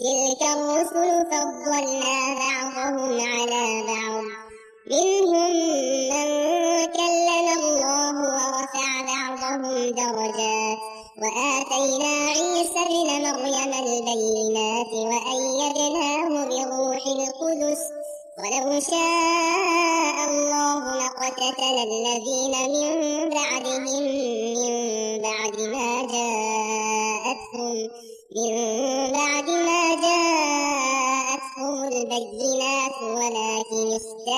تلك الرسل فضلنا بعضهم على بعض منهم من كلم الله ورفع بعضهم درجات وآتينا عيسى ابن مريم البينات وأيدناه بروح القدس ولو شاء الله لقتتل الذين من بعدهم من بعد ما جاءتهم البينات ولكن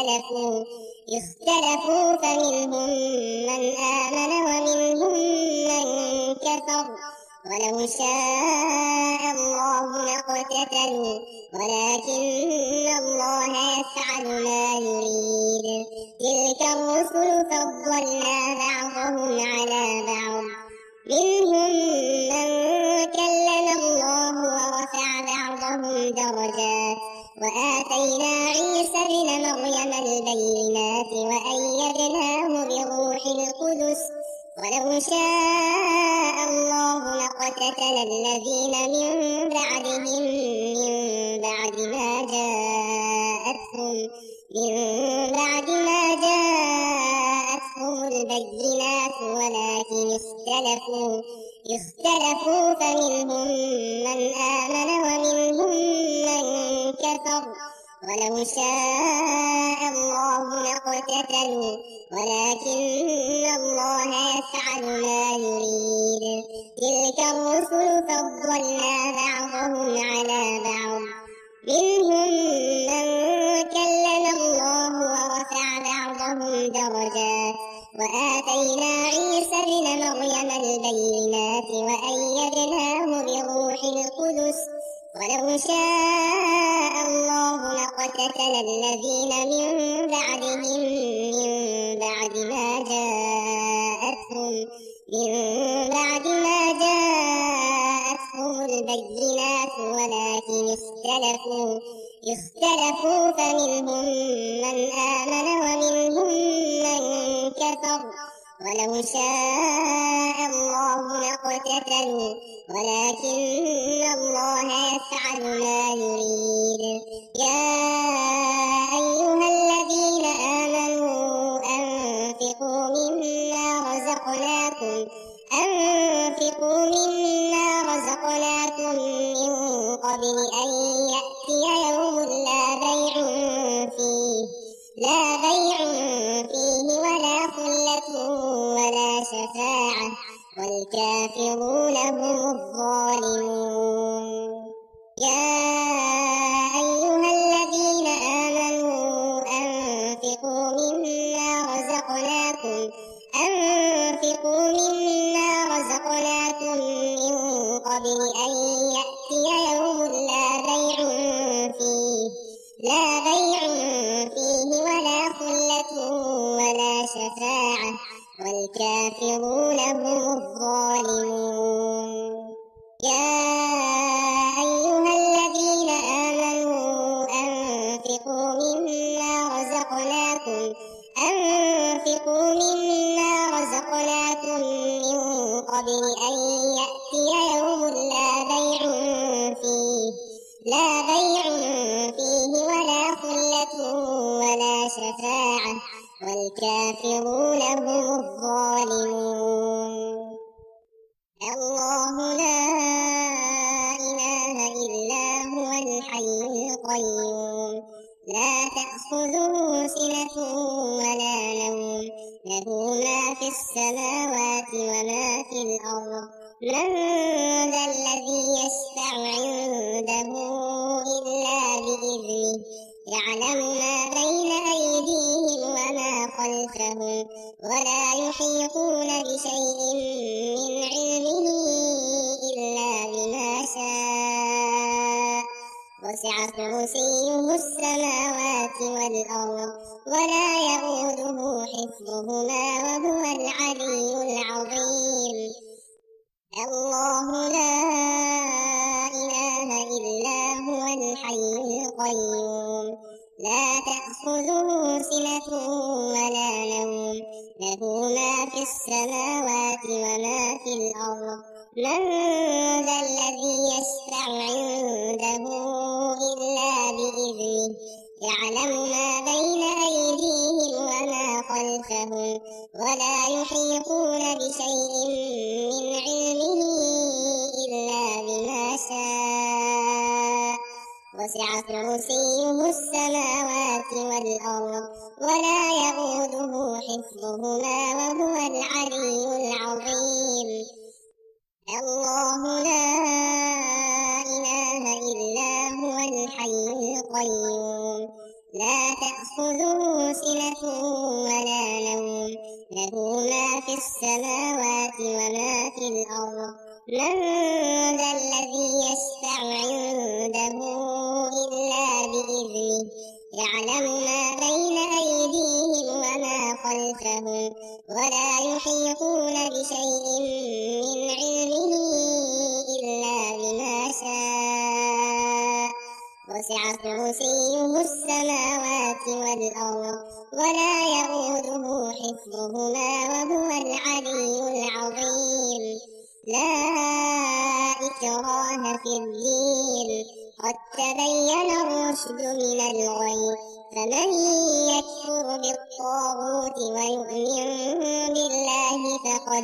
اختلفوا فمنهم من آمن ومنهم من كفر ولو شاء الله لاقتتلوا ولكن الله يفعل ما يريد. تلك الرسل فضلنا بعضهم على بعض منهم من كلم الله ورفع بعضهم درجات وآتينا عيسى ابن مريم البينات وأيدناه بروح القدس ولو شاء الله لقتتل الذين من بعدهم من بعد ما جاءتهم البينات ولكن اختلفوا فمنهم من آمن ومنهم من كفر ولو شاء الله لاقتتلوا ولكن الله يفعل ما يريد. تلك الرسل فضلنا بعضهم على بعض منهم من كلم الله ورفع بعضهم درجات وآتينا عيسى ابن مريم البينات وأيدناه بروح القدس ولو شاء الله لقتتل الذين من بعدهم من بعد ما جاءتهم البينات ولكن اختلفوا فمنهم من آمن ومنهم من كفر ولو شاء الله لاقتتلوا ولكن الله يفعل ما يريد. يا أيها الذين آمنوا أنفقوا مما رزقناكم من قبل أن يأتي يوم لا بيع فيه ولا خلة ولا شفاعة والكافرون هم الظالمون. يا أيها الذين آمنوا أنفقوا مما رزقناكم من قبل أن يأتي يوم لا بيع فيه ولا خلة ولا شفاعة والكافرون هم الظالمون. يا أيها الذين آمنوا أنفقوا مما رزقناكم من قبل أن يأتي يوم لا بيع فيه ولا خلة ولا شفاعة والكافرون هم الظالمون. الله لا إله إلا هو الحي القيوم لا تأخذه سنة ولا نوم له ما في السماوات وما في الأرض. من ذا الذي يشفع عنده إلا بإذنه يعلم ما بين أيديهم وما خلفهم ولا يحيطون بشيء من علمه إلا بما شاء وسع كرسيه السماوات والأرض ولا يئوده حفظهما وهو العلي العظيم. الله لا إله إلا هو الحي القيوم لا تأخذه سنة ولا نوم له ما في السماوات وما في الأرض. من ذا الذي يشفع عنده يعلم ما بين أيديهم وما خلفهم ولا يحيطون بشيء من علمه إلا بما شاء وسع كرسيه السماوات والأرض ولا يئوده حفظهما وهو العلي العظيم الله لا إله إلا هو الحي القيوم لا تأخذه سنة ولا نوم له ما في السماوات وما في الأرض من ذا الذي يشفع عنده إلا بإذنه يعلم ما بين أيديهم وما خلفهم ولا يحيطون بشيء من علمه إلا بما شاء وسع كرسيه السماوات والأرض ولا يئوده حفظهما وهو العلي العظيم لا إكراه في الدين قد تبين الرشد من الغي فمن يكفر بالطاغوت ويؤمن بالله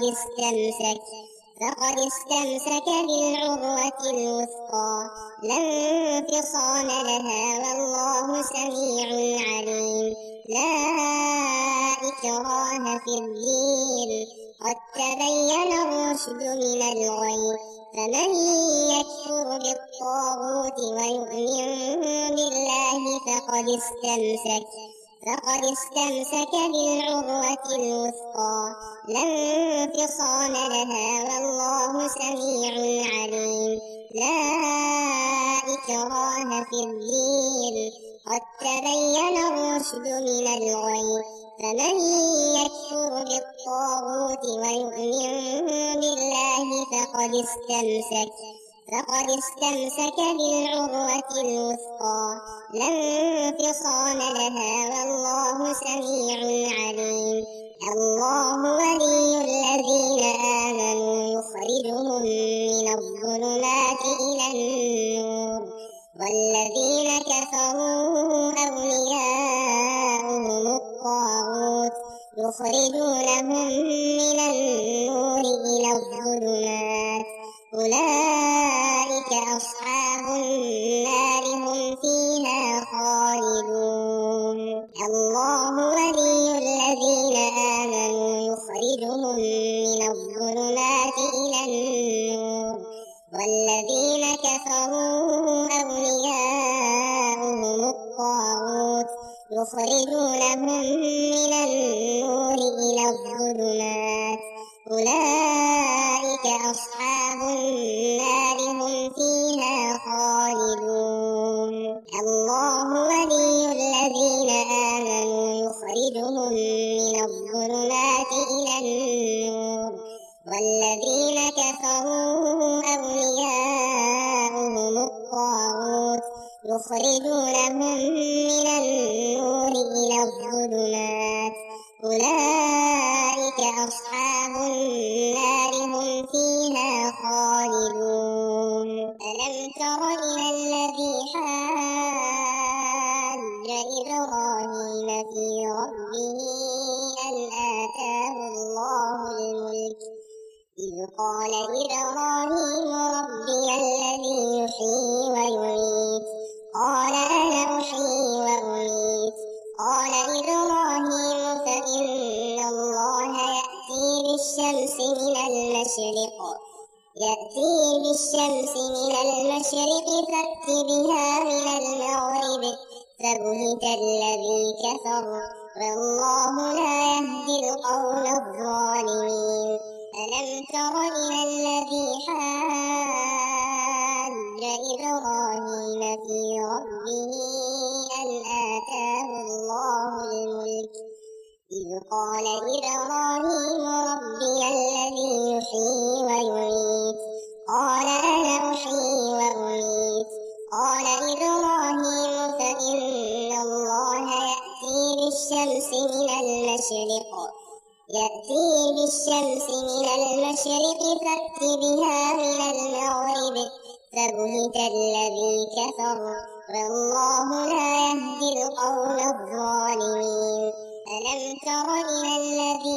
فقد استمسك بالعروة الوثقى لا انفصام لها والله سميع عليم لا إكراه في الدين قد تبين الرشد من الغي فمن يكفر بالطاغوت ويؤمن بالله فقد استمسك بالعروة الوثقى لا انفصام لها والله سميع عليم لا إكراه في الدين قد تبين الرشد من الغي فمن يكفر بالطاغوت ويؤمن بالله فقد استمسك بالعروة الوثقى لا انفصام لها والله سميع عليم الله ولي الذين آمنوا يخرجهم من الظلمات إلى النور والذين كفروا أولياؤهم الطاغوت يخرجونهم من النور إلى الظلمات أولئك أصحاب النار هم فيها خالدون الله ولي الذين آمنوا يخرجهم من الظلمات إلى النور والذين كفروا أولياؤهم الطاغوت يخرجونهم من النور إلى الظلمات أولئك أصحاب النار هم فيها خالدون الله ولي الذين آمنوا يخرجهم من الظلمات إلى النور والذين كفروا أولياؤهم الطاغوت يخرجونهم من النور إلى الظلمات أولئك أصحاب النار هم فيها خالدون ألم تر إلى الذي حاج إبراهيم في ربه أن آتاه الله الملك إذ قال إبراهيم ربي الذي يحيي ويميت قال أنا أحيي وأميت قال إبراهيم فإن الله يأتي بالشمس من المشرق فأت بها من المغرب فبهت الذي كفر والله لا يهدي القوم الظالمين ألم تر إلى الذي حاج إبراهيم في ربه أن آتاه الله الملك إذ قال إبراهيم ربي الذي يحيي ويميت قال أنا أحيي وأميت قال إبراهيم فإن الله يأتي بالشمس من المشرق فأت بها من المغرب فبهت الذي كفر والله لا يهدي القوم الظالمين. ألم تر إلى الذي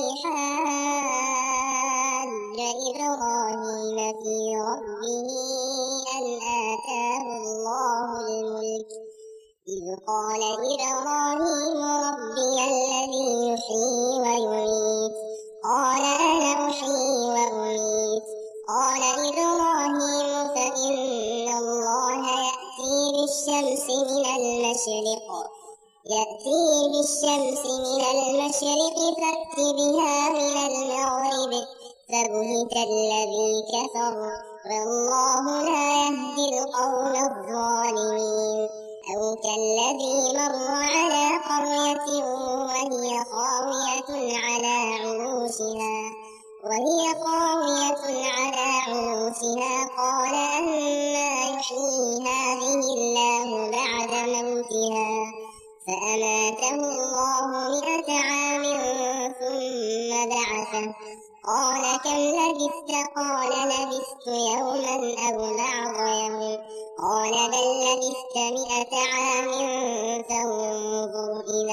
حاج إبراهيم في ربه أن آتاه الله الملك إذ قال إبراهيم ربي الذي يحيي ويميت قال أنا أحيي وأميت قال إبراهيم فإن الله يأتي بالشمس من المشرق فأت بها من المغرب فبهت الذي كفر والله لا يهدي القوم الظالمين. أو كالذي مر على قرية وهي خاوية على عروشها قال أنى يحيي هذه الله بعد موتها فأماته الله 100 عام ثم بعثه قال كم لبثت قال لبثت يوما أو بعض يوم قال بل لبثت 100 عام فانظر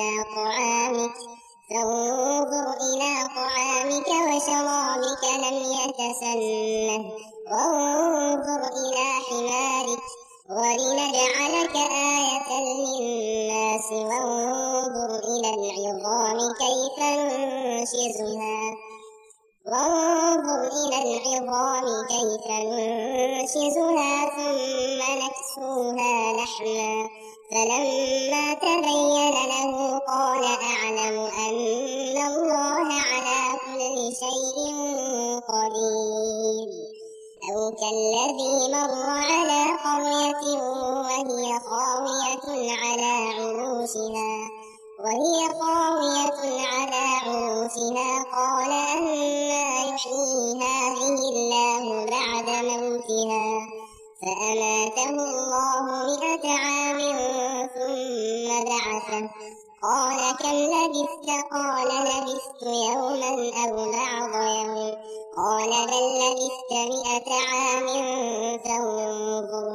إلى طعامك وشرابك لم يتسنه وانظر إلى حمارك ولنجعلك آية للناس وانظر إلى العظام كيف ننشزها ثم نكسوها لحما فلما تبين له قال أعلم أن الله على كل شيء قدير. أو كالذي مر على قرية وهي خاوية على عروشها قال أنى يحيي هذه الله بعد موتها فأماته الله 100 عام ثم بعثه قال كم لبثت قال لبثت يوما أو بعض يوم قال بل لبثت 100 عام فانظر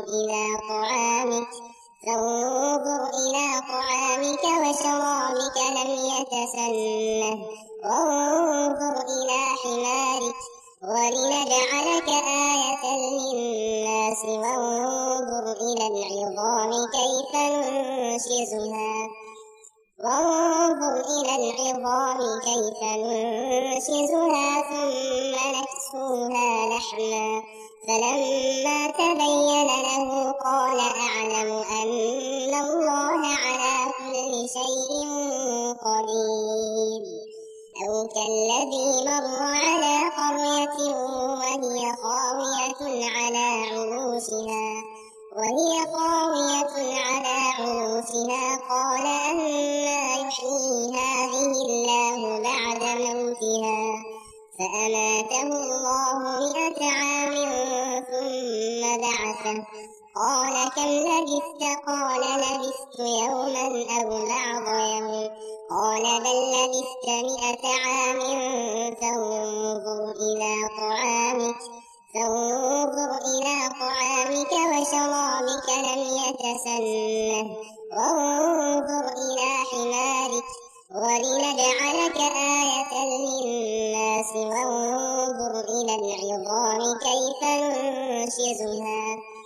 إلى طعامك وشرابك لم يتسنه وانظر إلى حمارك ولنجعلك آية للناس وانظر إلى العظام كيف ننشزها ثم نكسوها لحما فلما تبين له قال أعلم أن الله على كل شيء قدير. أو كالذي مر على قرية وهي خاوية على عروشها قال أنى يحيي هذه الله بعد موتها فأماته الله 100 عام ثم بعثه قال كم لبثت قال لبثت يوما أو بعض يوم قال بل لبثت 100 عام فانظر إلى طعامك وشرابك لم يتسنه وانظر إلى حمارك ولنجعلك آية للناس وانظر إلى العظام كيف ننشزها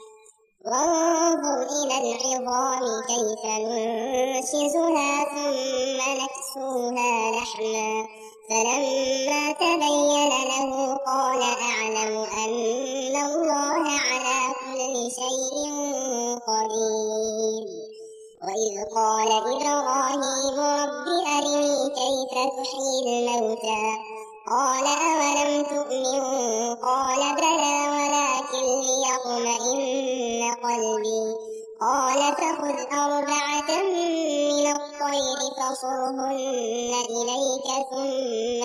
ثم نكسوها لحما فلما تبين له قال أعلم أن الله على كل شيء قدير. وإذ قال إبراهيم رب أرني كيف تحيي الموتى قال أولم تؤمن قال بلى ولكن ليطمئن قلبي قال فخذ 4 من الطير فصرهن إليك ثم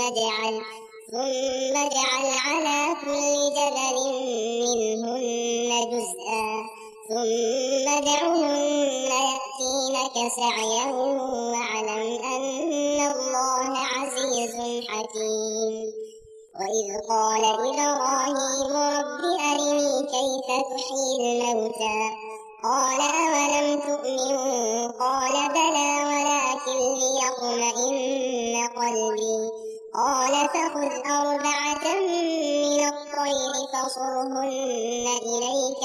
اجعل على كل جبل منهن جزءا ثم ادعهن يأتينك سعيا واعلم أن الله عزيز حكيم. وإذ قال إبراهيم رب أرني كيف تحيي الموتى قال أولم تؤمن قال بلى ولكن ليطمئن قلبي قال فخذ أربعة من الطير فصرهن إليك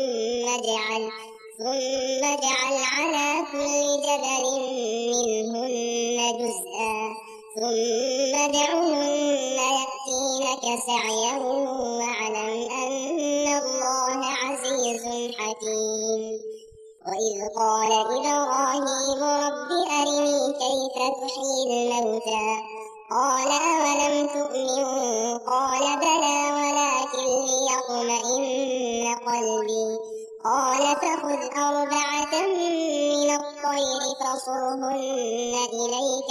ثم اجعل على كل جبل منهن جزءا ثم ادعهن يأتينك سعيا واعلم أن الله عزيز حكيم وإذ قال إبراهيم رب أرني كيف تحيي الموتى قال أولم تؤمن قال بلى ولكن ليطمئن قلبي قال فخذ أربعة من الطير فصرهن إليك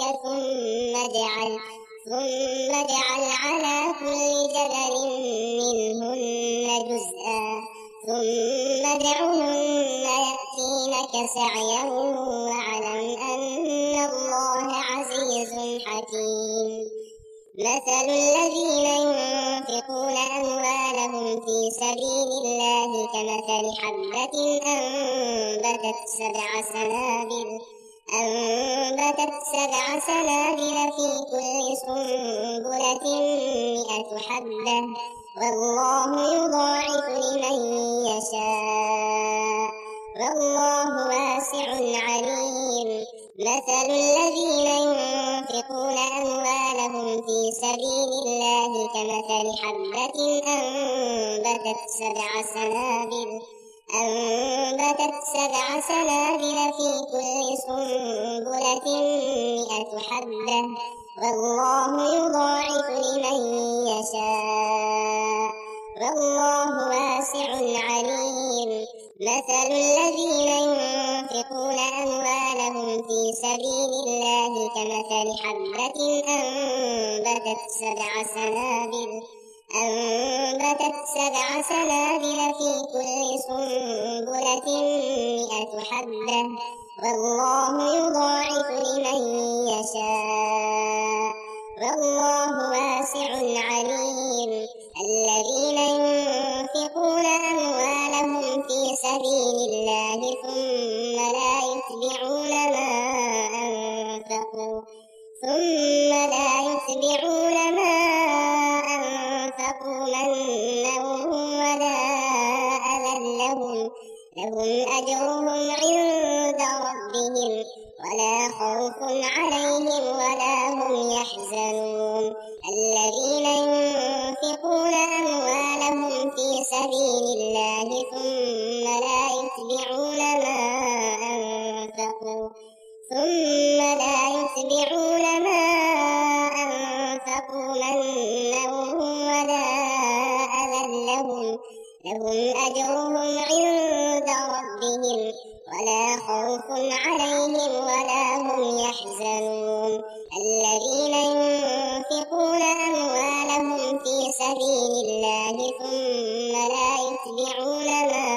ثم اجعل على كل جبل منهن جزءا ثم ادعهن يأتينك سعيا واعلم أن الله عزيز حكيم مثل الذين ينفقون أموالهم في سبيل الله كمثل حبة أنبتت سبع سنابل في كل سنبلة 100 حبة والله يضاعف لمن يشاء والله واسع عليم مثل الذين ينفقون أموالهم في سبيل الله كمثل حبة أنبتت سبع سنابل في كل سنبلة 100 حبة والله يضاعف لمن يشاء والله واسع عليم مثل الذين ينفقون أموالهم في سبيل الله كمثل حبة أنبتت سبع سنابل في كل سنبلة 100 حبة والله يضاعف لمن يشاء والله واسع عليم الذين ينفقون أموالهم في سبيل الله ثم لا يتبعون ما أنفقوا منا ولا أذى لهم أجرهم عند ربهم ولا خوف عليهم ولا هم يحزنون الذين ينفقون أموالهم في سبيل الله ثم لا يتبعون ما أنفقوا منا ولا أذى لهم أجرهم عند ربهم ولا خوف عليهم ولا هم يحزنون الذين ينفقون أموالهم في سبيل الله ثم لا يتبعون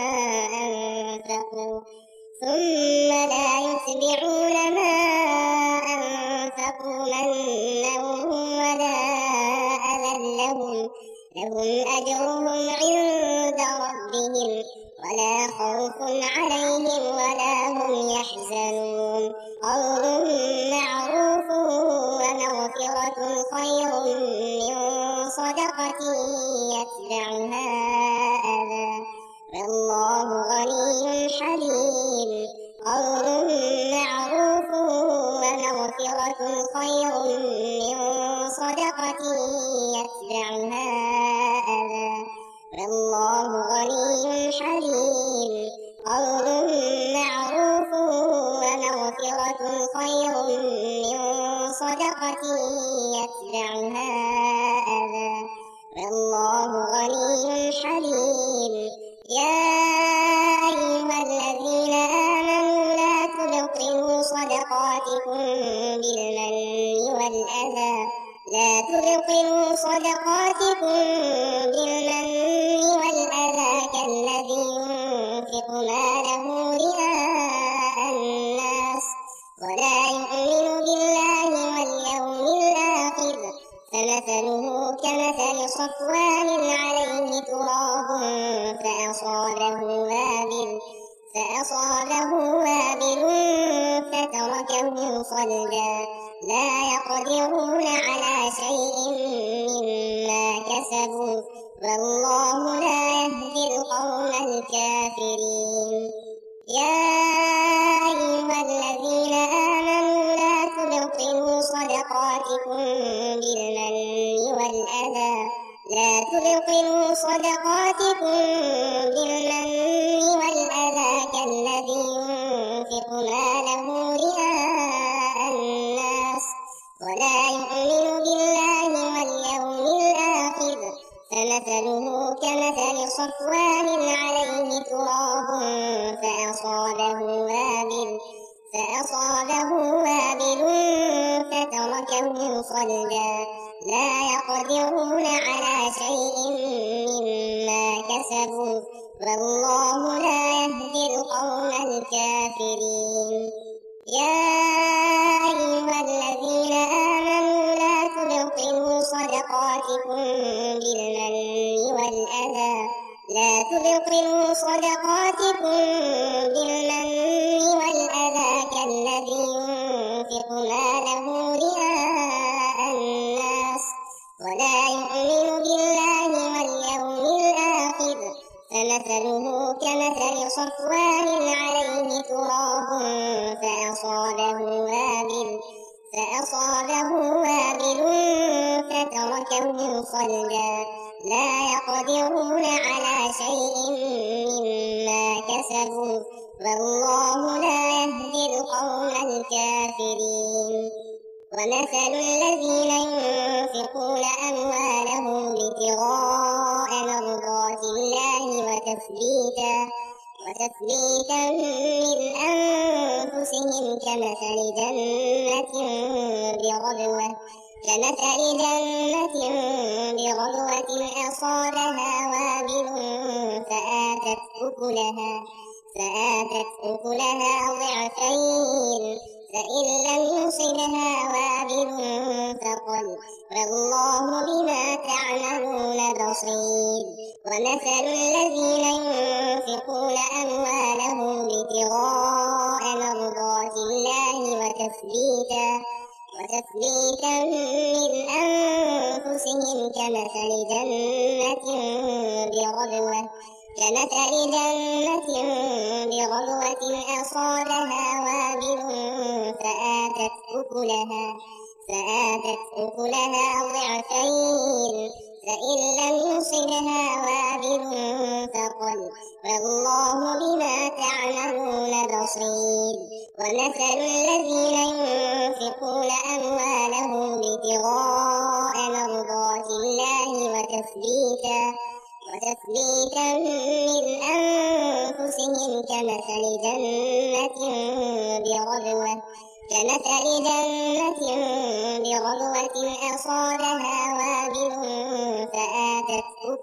ما أنفقوا منا ولا أذى لهم أجرهم عند ربهم ولا خوف عليهم ولا هم يحزنون قول معروف ومغفرة خير من صدقة يتبعها أذى والله غني حليم قول معروف ومغفرة خير من صدقة يتبعها أذى والله غني حليم قول معروف ومغفرة خير من صدقة يتبعها أذى والله غني حليم يا أيها الذين آمنوا لا تبطلوا صدقاتكم بالمن والأذى كالذي ينفق ماله رئاء الناس ولا يؤمن بالله واليوم الآخر فمثله كمثل صفوان عليه تراب فأصابه وابل فتركه صلدا لا يقدرون على شيء مما كسبوا والله لا يهدي القوم الكافرين. يا أيها الذين آمنوا لا تبطلوا صدقاتكم بالمن والأذى كالذي ينفق ماله رئاء الناس ولا يؤمن بالله واليوم الآخر فمثله كمثل صفوان عليه تراب فأصابه وابل فتركه صلدا لا يقدرون على شيء مما كسبوا والله لا يهدي القوم الكافرين. يا أيها الذين آمنوا لا تبطلوا صدقاتكم بالمن والأذى كالذي ينفق ماله رئاء الناس ولا يؤمن بالله واليوم الآخر فمثله كمثل صفوان عليه تراب فأصابه وابل فتركه صلدا لا يقدرون على شيء مما كسبوا والله لا يهدي القوم الكافرين. ومثل الذين ينفقون أموالهم ابتغاء مرضات الله وتثبيتا من أنفسهم كمثل جنة بربوة أصابها وابل فآتت أكلها ضعفين فإن لم يصبها وابل فقل والله بما تعملون بصير. ومثل الذين ينفقون أموالهم ابتغاء مرضات الله وتثبيتا من أنفسهم كمثل جنة بربوة أصابها وابل فآتت أكلها ضعفين فإن لم يصبها وابل فقل والله بما تعملون بصير. ومثل الذين ينفقون أموالهم ابتغاء مرضات الله وتثبيتا من أنفسهم كمثل جنة بربوة أصابها وابل فآتت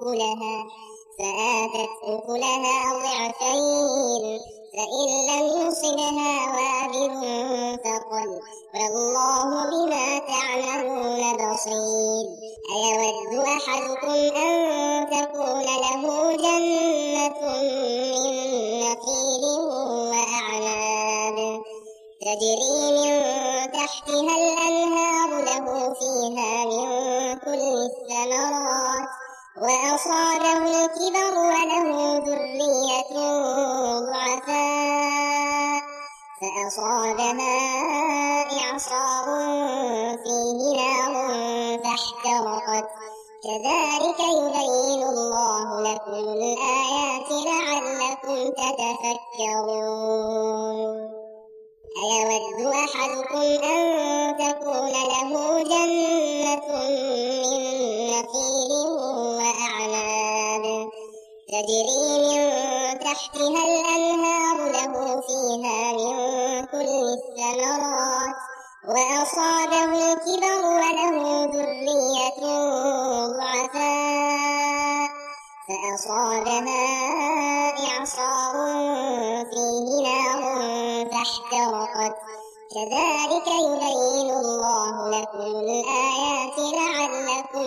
أكلها ضعفين فإن لم يصبها وابل فقل والله بما تعملون بصير. أيود أحدكم أن تكون له جنة من نخيل وأعناب تجري من تحتها الأنهار له فيها من كل الثمرات وأصابه الكبر وله ذرية ضعفاء فأصابها إعصار فيه نار فاحترقت كذلك يبين الله لكم الآيات لعلكم تتفكرون. أيود أحدكم أن تكون له جنة من نخيل وأعناب تجري من تحتها الأنهار له فيها من كل الثمرات وأصابه الكبر وله ذرية ضعفاء فأصابها إعصار فيه نار فاحترقت كذلك يبين الله لكم الآيات لعلكم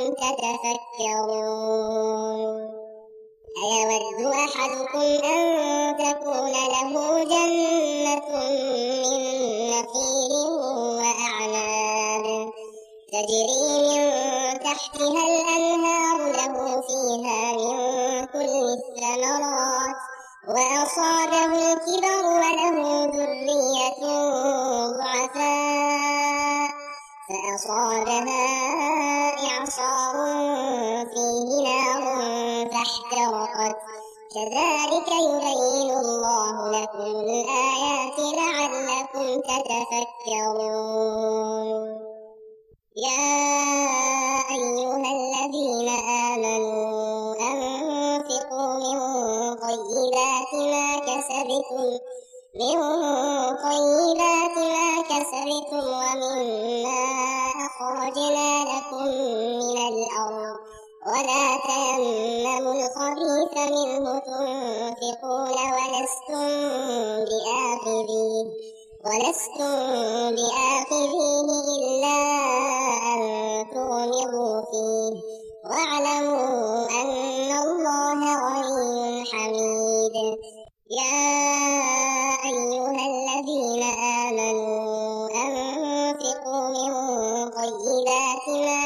تتفكرون أيود أحدكم أن تكون له جنة من نخيل وأعناب تجري من تحتها الأنهار له فيها من كل الثمرات وأصابه الكبر وله ذرية ضعفاء فأصابها إعصار فيه نار فاحترقت كذلك يبين الله لكم الآيات لعلكم تتفكرون يا أيها الذين آمنوا أنفقوا من طيبات ما كسبتم ومما أخرجنا لكم من الأرض ولا تيمموا الخبيث منه تنفقون ولستم بآخذيه إلا أن تغمضوا فيه واعلموا أن الله غني حميد يا أيها الذين آمنوا أنفقوا من طيبات ما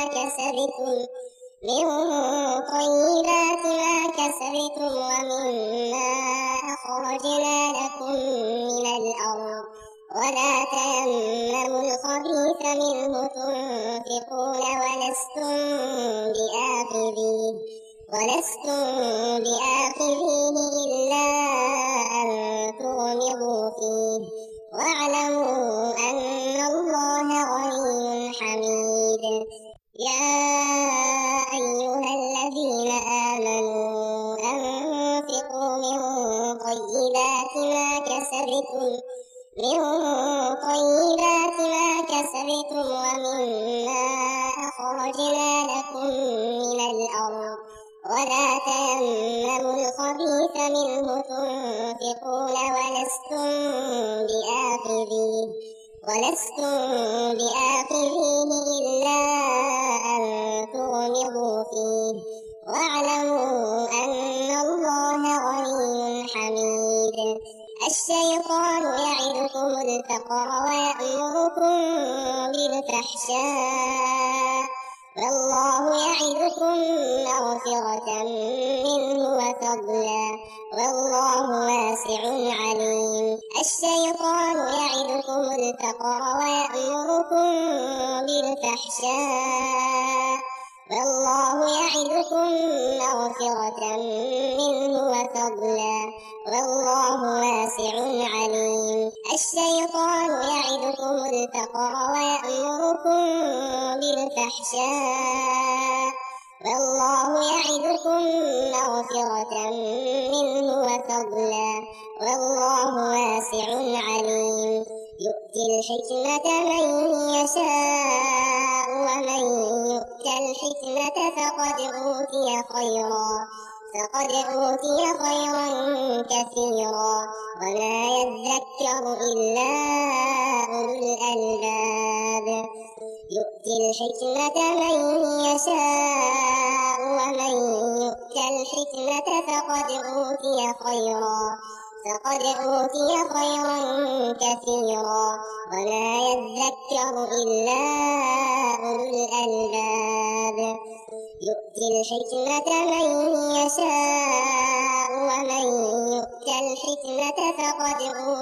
كسبتم ومما أخرجنا لكم من الأرض ولا تيمموا الخبيث منه تنفقون ولستم بآخذيه إلا أن تغمضوا فيه واعلموا أن الله غني حميد يا أيها الذين آمنوا أنفقوا من طيبات ما كسبتم ومما أخرجنا لكم من الأرض ولا تيمموا الخبيث منه تنفقون ولستم بآخذيه إلا أن تغمضوا فيه واعلموا أن الله غني حميد الشيطان يعدكم الفقر ويأمركم بالفحشاء والله يعدكم مغفرة منه وفضلا والله واسع عليم الشيطان يعدكم الفقر ويأمركم بالفحشاء والله يعدكم مغفرة منه وفضلا والله واسع عليم الشيطان يعدكم الفقر ويأمركم بالفحشاء والله يعدكم مغفرة منه وفضلا والله واسع عليم يؤتي الحكمة من يشاء ومن يؤت الحكمة فقد أوتي خيرا كثيرا وما يذكر إلا أولو الألباب يؤتي الحكمة من يشاء ومن يؤت الحكمة فقد أوتي خيرا كثيرا وما يذكر إلا أولو الألباب يؤتي الحكمة من يشاء ومن يؤت الحكمة فقد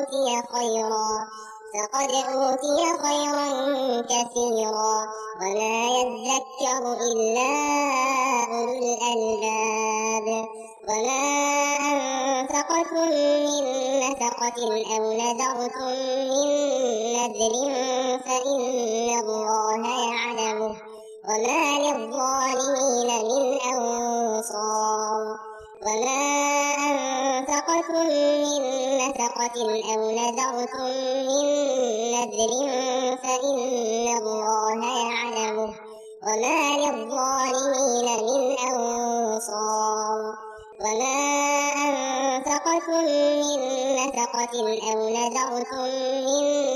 أوتي خيرا كثيرا وما يذكر إلا أولو الألباب وما أنفقتم من نفقة أو نذرتم من نذر فإن الله يعلمه وما للظالمين من أنصار وما أنفقتم من نفقة أو نذرتم من نذر فإن الله يعلمه وما للظالمين من أنصار وما أنفقتم من نفقة أو نذرتم من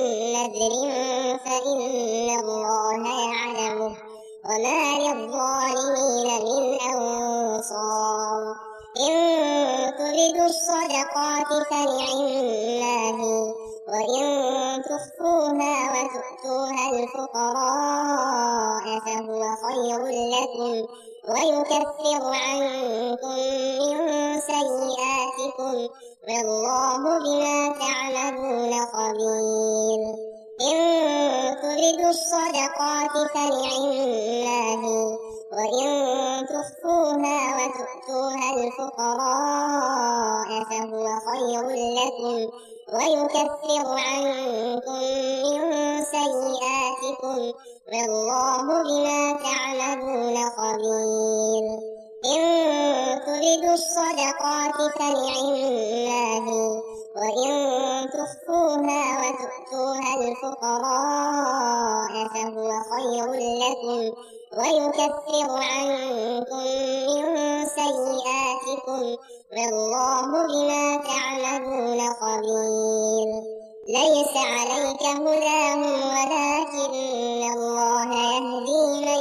نذر فإن الله يعلمه وما للظالمين من أنصار إن تبدوا الصدقات فنعماه وإن تخفوها وتؤتوها الفقراء فهو خير لكم ويكفر عنكم من سيئاتكم والله بما تعملون خبير إن تبدوا الصدقات فنعماه وإن تخفوها وتؤتوها الفقراء فهو خير لكم ويكفر عنكم من سيئاتكم والله بما تعملون خبير إن تبدوا الصدقات فنعماه وإن تخفوها وتؤتوها الفقراء فهو خير لكم ويكفر عنكم من سيئاتكم والله بما تعملون خبير ليس عليك هداهم ولكن الله يهدي من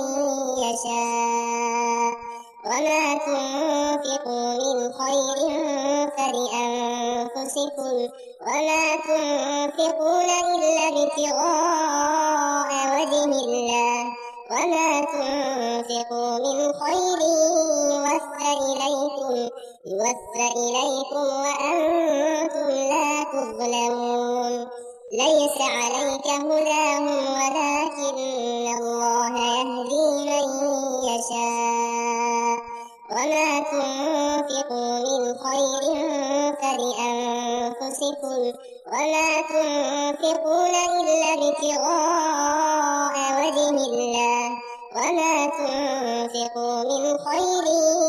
يشاء وما تنفقوا من خير فلأنفسكم وما تنفقون إلا ابتغاء وجه الله وما تنفقوا من خير يوفى إليكم وأنتم لا تظلمون ليس عليك هداهم ولكن الله يهدي من يشاء وما تنفقوا من خير فلأنفسكم وما تنفقون إلا ابتغاء وجه الله وما تنفقوا من خير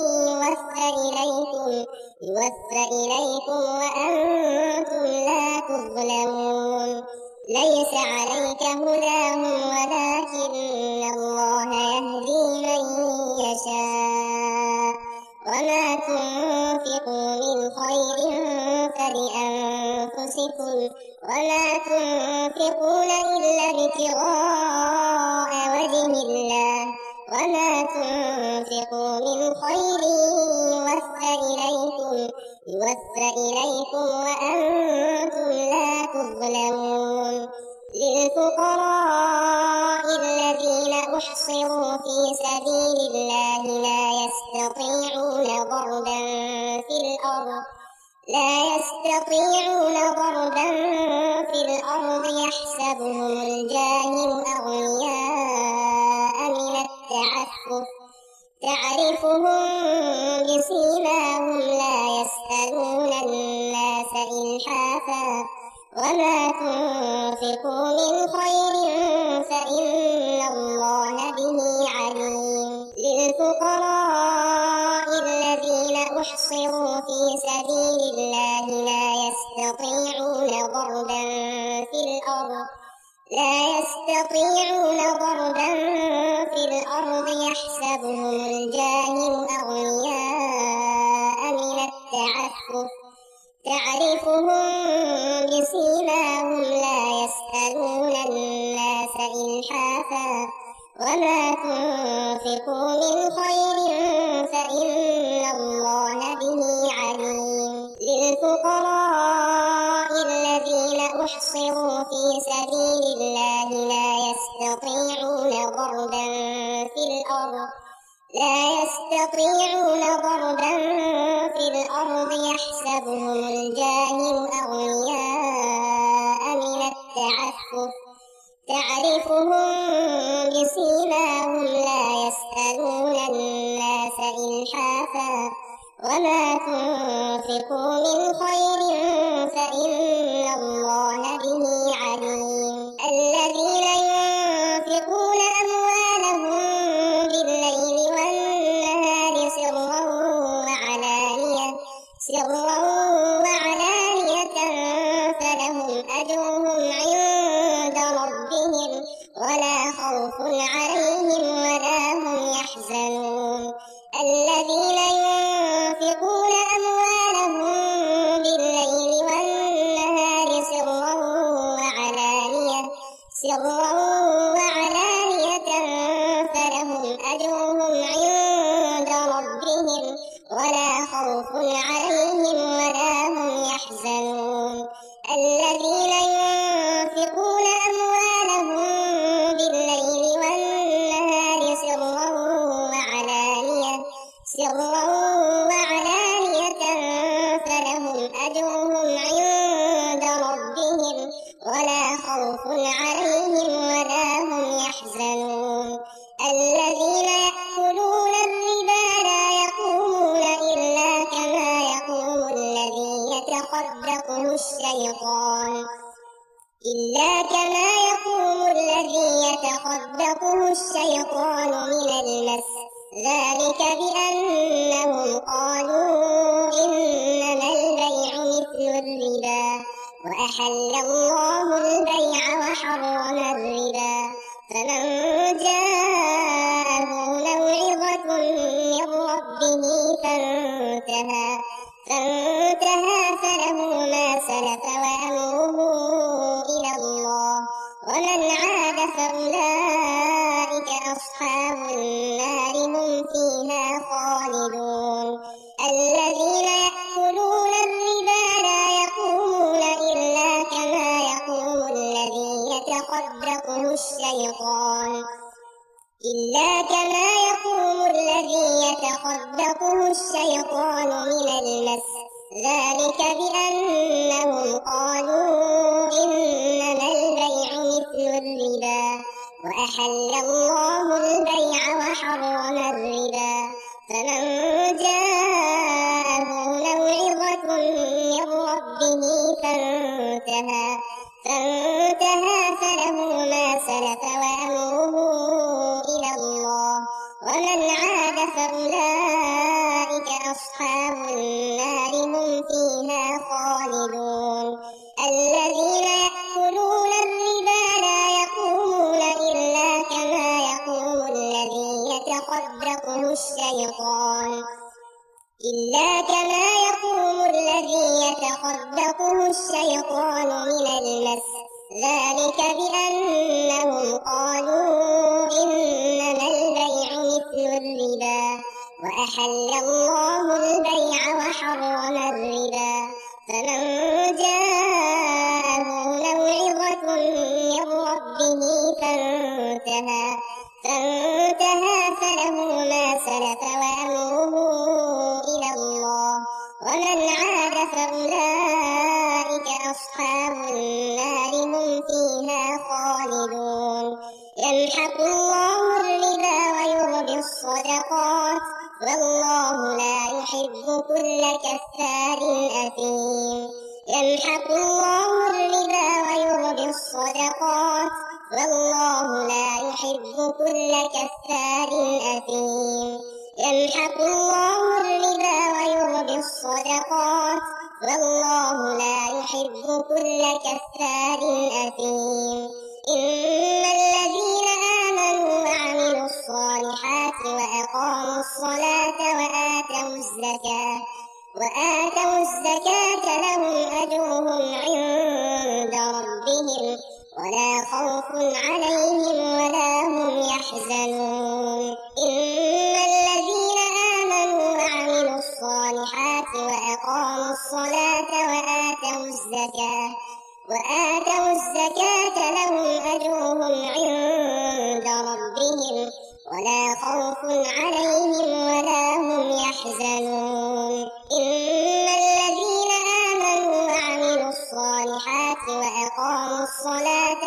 يوفى إليكم وأنتم لا تظلمون ليس عليك هداهم ولكن الله يهدي من يشاء وما تنفقوا من خير فلأنفسكم وما تنفقون إلا ابتغاء وجه الله وما تنفقوا من خير يوفى إليكم وأنتم لا تظلمون للفقراء الذين أحصروا في سبيل الله لا يستطيعون ضربا في الأرض يحسبهم الجاهل أغنياء من التعفف تعرفهم بسيماهم لا يسألون الناس إلحافا وما تنفقوا من خير فإن الله به عليم للفقراء الذين أحصروا في سبيل الله لا يستطيعون ضربا في الأرض يحسبهم الجاهل أغنياء من التعفف تعرفهم بسيماهم لا يسألون الناس إلحافا وما تنفقوا من خير فإن الله به عليم للفقراء الذين أحصروا في سبيل الله لا يستطيعون ضربا في الأرض يحسبهم الجاهل أغنياء من التعفف تعرفهم بسيماهم لا يسألون الناس إلحافا وما تنفقوا من خير فإن الله به عليم الذين ينفقون أموالهم بالليل والنهار سرا وعلانية فلهم أجرهم عند ربهم ولا خوف عليهم ولا هم يحزنون الذين ينفقون أموالهم بالليل والنهار سرا سرا وعلانية فلهم أجرهم عند ربهم ولا خوف عليهم ولا هم يحزنون الذين ينفقون أموالهم بالليل والنهار سرا وعلانية فلهم أجرهم عند ربهم ولا خوف عليهم ولا هم يحزنون الذين يأكلون الربا لا يقومون إلا كما يقوم الذي يتخبطه الشيطان من المس ذلك بأنهم قالوا إنما البيع مثل الربا وأحل الله البيع وحرم الربا فمن جاءه موعظة من ربه فانتهى فله ما سلف وأمره إلى الله ومن عاد فأولئك أصحاب النار هم فيها خالدون الذين يأكلون الربا لا يقومون إلا كما يقوم الذي يتخبطه الشيطان من المس ذلك بأنهم قالوا إنما البيع مثل الربا وأحل الله البيع وحرم الربا فمن جاءه موعظة من ربه فانتهى فله ما سلف وأمره إلى الله ومن عاد فأولئك أصحاب النار هم فيها خالدون الذين يأكلون الربا لا يقومون إلا كما يقوم الذي يتخبطه الشيطان من المس ذلك بأنهم قالوا إنما البيع مثل الربا وأحل الله البيع وحرم الربا فمن جاءه موعظة من ربه فانتهى فله ما سلف وأمره إلى الله ومن عاد فأولئك أصحاب النار هم فيها خالدون يمحق الله الربا ويربي الصدقات والله لا يحب كل كفار أثيم يمحق الله الربا ويربي الصدقات والله لا يحب كل كفار أثيم يمحق الله الربا ويربي الصدقات والله لا يحب كل كفار أثيم إن الذين آمنوا وعملوا الصالحات وأقاموا الصلاة وآتوا الزكاة لهم أجرهم عند ربهم ولا خوف عليهم ولا هم يحزنون إن الذين آمنوا وعملوا الصالحات وأقاموا الصلاة وآتوا الزكاة لهم أجرهم عند ربهم ولا خوف عليهم ولا هم يحزنون إن الذين آمنوا وعملوا الصالحات وأقاموا الصلاة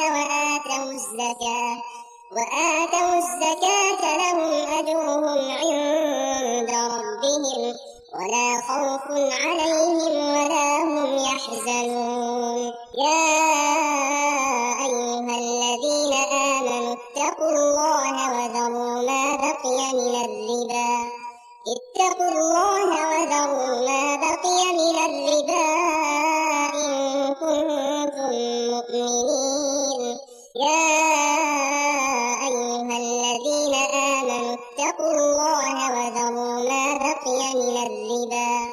وآتوا الزكاة لهم أجرهم عند ربهم ولا خوف عليهم ولا هم يحزنون يا أيها الذين آمنوا اتقوا الله وذروا ما بقي من الربا إن كنتم مؤمنين يا أيها الذين آمنوا اتقوا الله وذروا ما بقي من الربا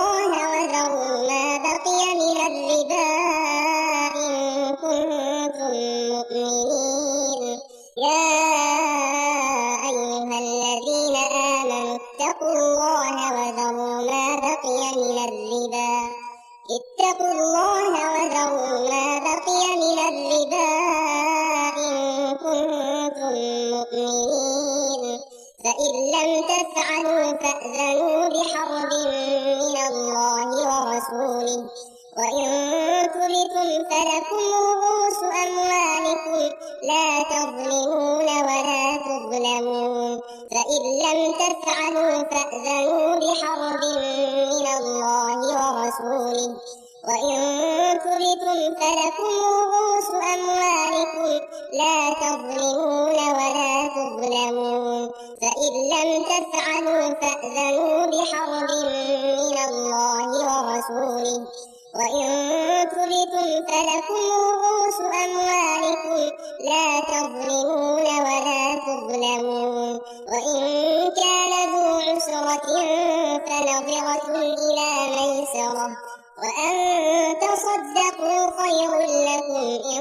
إن كنتم فأذنوا بحرب من الله ورسوله وإن تبتم فلكم رؤوس أموالكم لا تظلمون ولا تظلمون فإن لم تفعلوا فأذنوا بحرب من الله ورسوله وإن تبتم فلكم رؤوس أموالكم لا تظلمون ولا تظلمون فإن لم تفعلوا فأذنوا بحرب من الله ورسوله وإن تبتم فلكم رؤوس أموالكم لا تظلمون ولا تظلمون وإن كان ذو عسرة فنظرة إلى ميسرة وأن تصدقوا خير لكم إن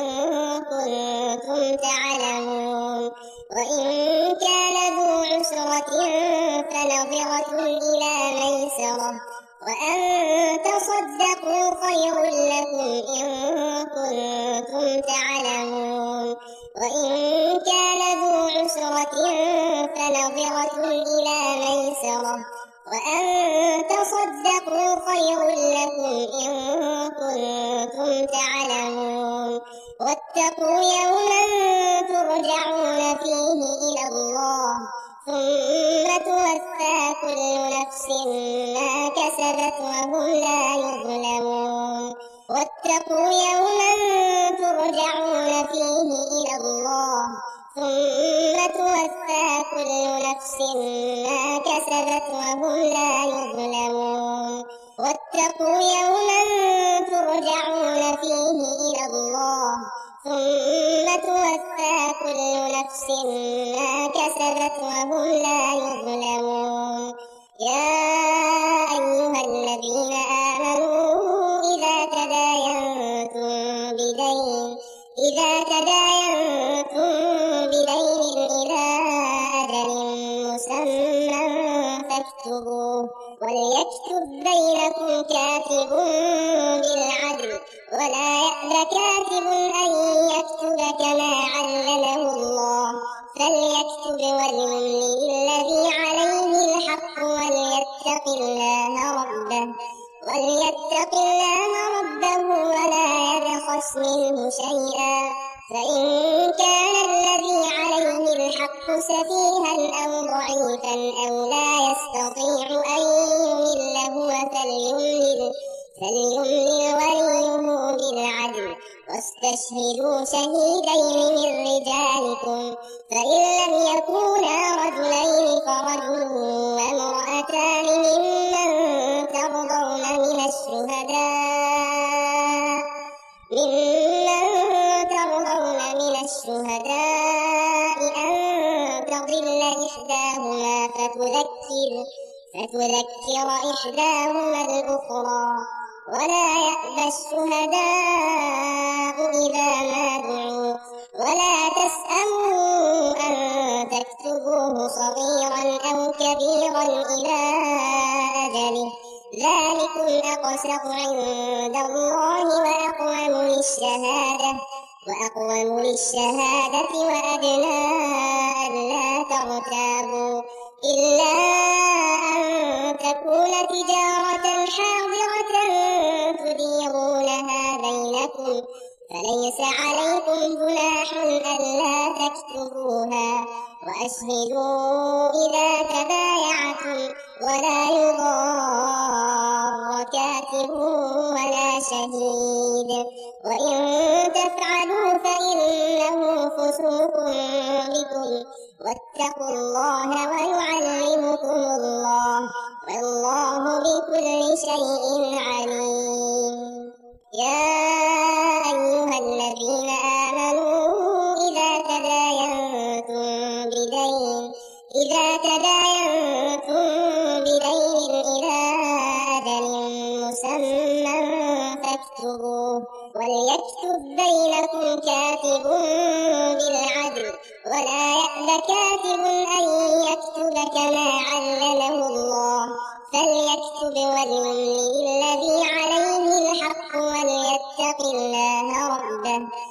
كنتم تعلمون وإن كان ذو عسرة فنظرة إلى ميسرة وأن تصدقوا خير لكم إن كنتم تعلمون وإن كان ذو عسرة فنظرة إلى ميسرة وأن تصدقوا خير لكم إن كنتم تعلمون واتقوا يوما ترجعون فيه إلى الله ثم توفى كل نفس ما كسبت وهم لا يظلمون واتقوا يوما ترجعون فيه إلى الله ثم توفى كل نفس ما كسبت وهم لا يظلمون واتقوا يوما ترجعون فيه إلى الله ثم توفى كل نفس ما كسبت وهم لا يظلمون يا أيها الذين آمنوا إذا تداينتم بدين إلى أجل مسمى فاكتبوه وليكتب بينكم كاتب بالعدل ولا يأب كاتب أن يكتب كما علمه الله فليكتب وليملل الذي عليه الحق وليتق الله ربه ولا يبخس منه شيئا فإن كان الذي عليه الحق سفيها أو ضعيفا أو لا يستطيع أن يمل هو فليملل وليه بالعدل واستشهدوا شهيدين من رجالكم فإن لم يكونا رجلين فرجل وامرأتان ممن ترضون من الشهداء أن تضل إحداهما فتذكر إحداهما الأخرى ولا يأبى الشهداء إذا ما دعوا ولا تسأموا أن تكتبوه صغيرا أو كبيرا إلى أجله ذلكم أقسط عند الله وأقوم للشهادة وأدنى ألا ترتابوا إلا أن تكون تجارة حاضرة تديرونها بينكم فليس عليكم جناح ألا تكتبوها وأشهدوا إذا تبايعتم ولا يضار كاتب ولا شهيد وإن تفعلوا فإنه فسوق بكم واتقوا الله ويعلمكم الله والله بكل شيء عليم يا أيها الذين آمنوا إذا تداينتم بدين إلى أجل مسمى فاكتبوه وليكتب بينكم كاتب بالعدل ولا يأب كاتب أن يكتب كما علمه الله فليكتب وليملل الذي عليه الحق وليتق الله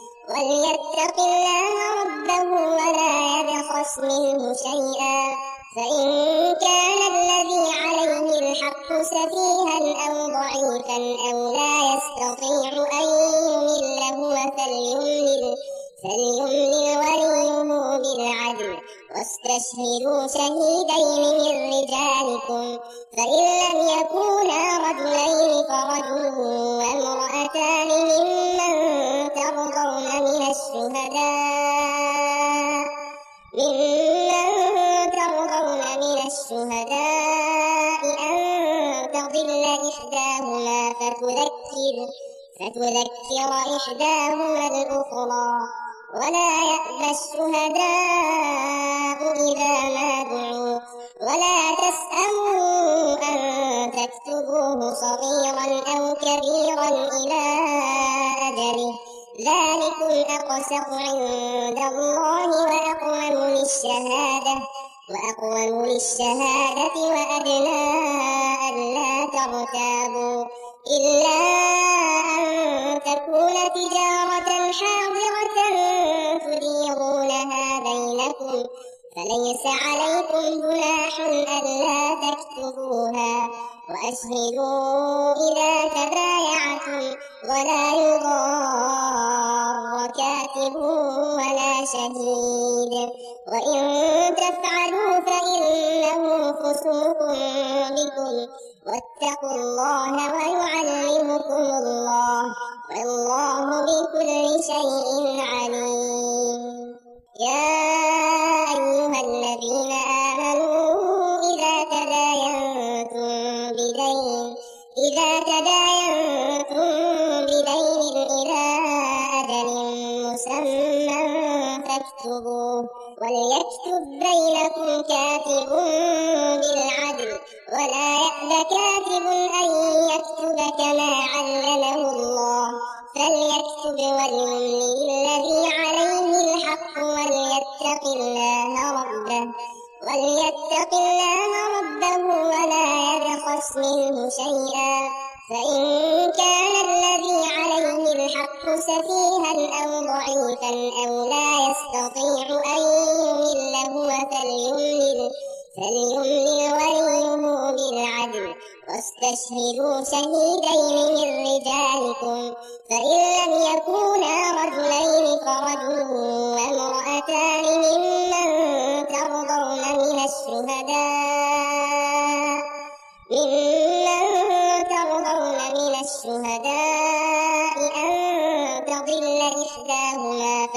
ربه ولا يبخس منه شيئا فإن كان الذي عليه الحق سفيها أو ضعيفا أو لا يستطيع أن يمل هو فليملل وليه بالعدل واستشهدوا شهيدين من رجالكم فإن لم يكونا رجلين فرجل وامرأتان ممن ترضون من الشهداء أن تضل إحداهما فتذكر إحداهما الأخرى ولا يأبى الشهداء إذا ما دعوا ولا تسأموا أن تكتبوه صغيرا أو كبيرا إلى أجله ذلكم أقسط عند الله وأقوم للشهادة وأدنى ألا ترتابوا إلا أن تكون تجارة حاضرة تديرونها بينكم فليس عليكم جناح ألا تكتبوها وأشهدوا إذا تبايعتم ولا يضار كاتب ولا شهيد وإن تفعلوا فإنه فسوق بكم واتقوا الله ويعلمكم الله والله بكل شيء عليم. يا أيها الذين آمنوا إذا تداينتم بدين إلى أجل مسمى فاكتبوه وليكتب بينكم كاتب بالعدل ولا يأب كاتب أن يكتب كما علمه الله فليكتب وليملل الذي عليه الحق وليتق الله ربه ولا يبخس منه شيئا فإن كان الذي عليه الحق سفيها أو ضعيفا أو لا يستطيع أن يمل هو فليملل وليه بالعدل واستشهدوا شهيدين من رجالكم فإن لم يكونا رجلين فرجل وامرأتان ممن ترضون من الشهداء أن تضل إحداهما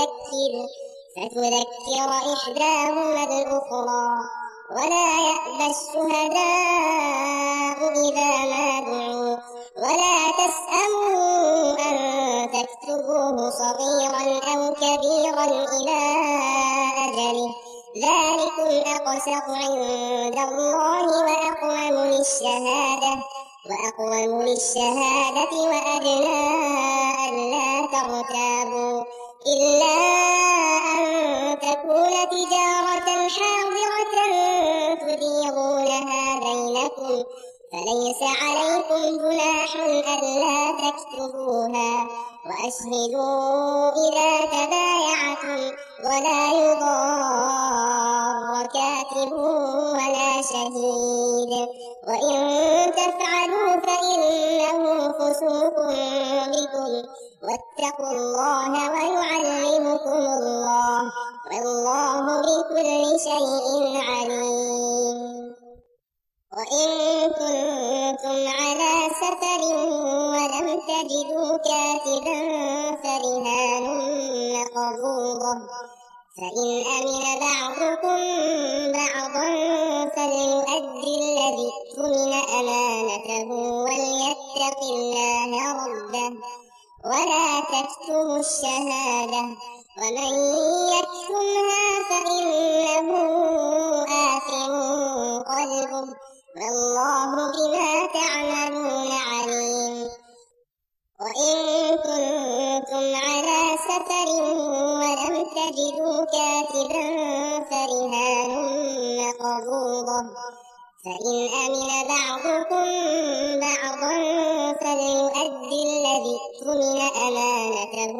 فتذكر إحداهما الأخرى ولا يأبى الشهداء إذا ما دعوا ولا تسأموا أن تكتبوه صغيرا أو كبيرا إلى أجله ذلكم أقسط عند الله وأقوم للشهادة وأدنى ألا ترتابوا إلا أن تكون تجارة حاضرة تديرونها بينكم فليس عليكم جناح ألا تكتبوها وأشهدوا إذا تبايعتم ولا يضار كاتب ولا شهيد وإن تفعلوا فإنه فسوق بكم واتقوا الله ويعلمكم الله والله بكل شيء عليم. وإن كنتم على سفر ولم تجدوا كاتبا فرهان مقبوضة فإن أمن بعضكم بعضا فليؤدي الذي اؤتمن أمانته وليتق الله ربه ولا تكتموا الشهادة ومن يكتمها فإنه آثم قلبه والله بما تعملون عليم. وإن كنتم على سفر ولم تجدوا كاتبا فرهان مقبوضة فإن أمن بعضكم بعضا فليؤدي الذي اؤتمن أمانته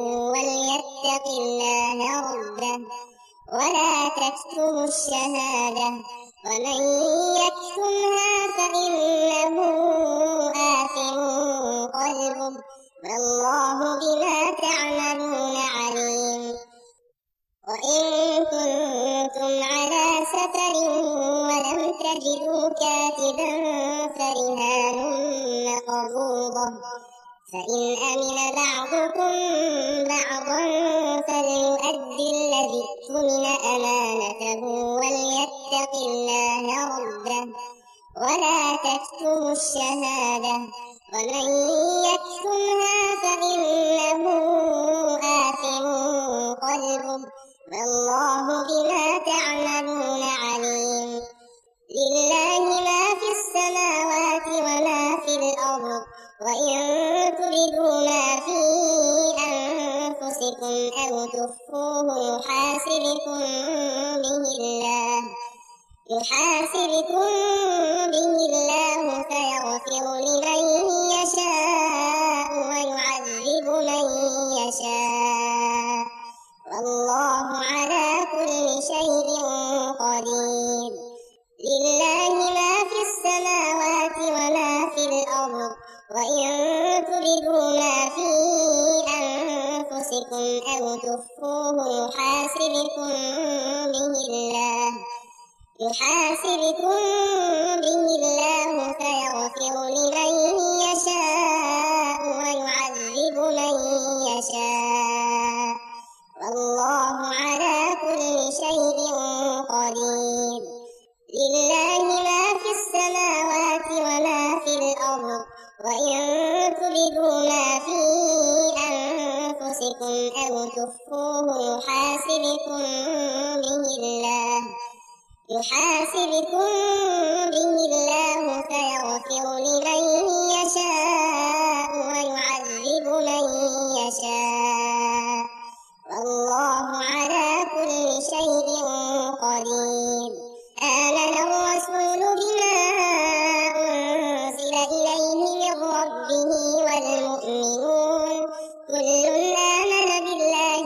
وليتق الله ربه ولا تكتموا الشهادة ومن يكتمها فإنه آثم قلبه والله بما تعملون عليم. وإن كنتم على سفر ولم تجدوا كاتبا فرهان مقبوضة فإن أمن بعضكم بعضا فليؤدي الذي اؤتمن أمانته وليتق الله ربه ولا تكتموا الشهادة ومن يكتمها فإنه آثم قلبه والله بما تعملون عليم. لله ما في السماوات وما في الأرض وإن تبدوا ما في أنفسكم أو تخفوه يحاسبكم به الله فيغفر لمن يشاء ويعذب من يشاء والله على كل شيء قدير. لله ما في السماوات وما في الأرض وإن تبدوا ما في أنفسكم أو تخفوه يحاسبكم به الله فيغفر لمن يشاء ويعذب من يشاء والله على كل شيء قدير. لله ما في السماوات وما في الأرض وإن تبدوا ما في أنفسكم أو تخفوه يحاسبكم به الله فيغفر لمن يشاء ويعذب من يشاء والله على كل شيء قدير. آمن الرسول بما أنزل إليه من ربه والمؤمنون كل آمن بالله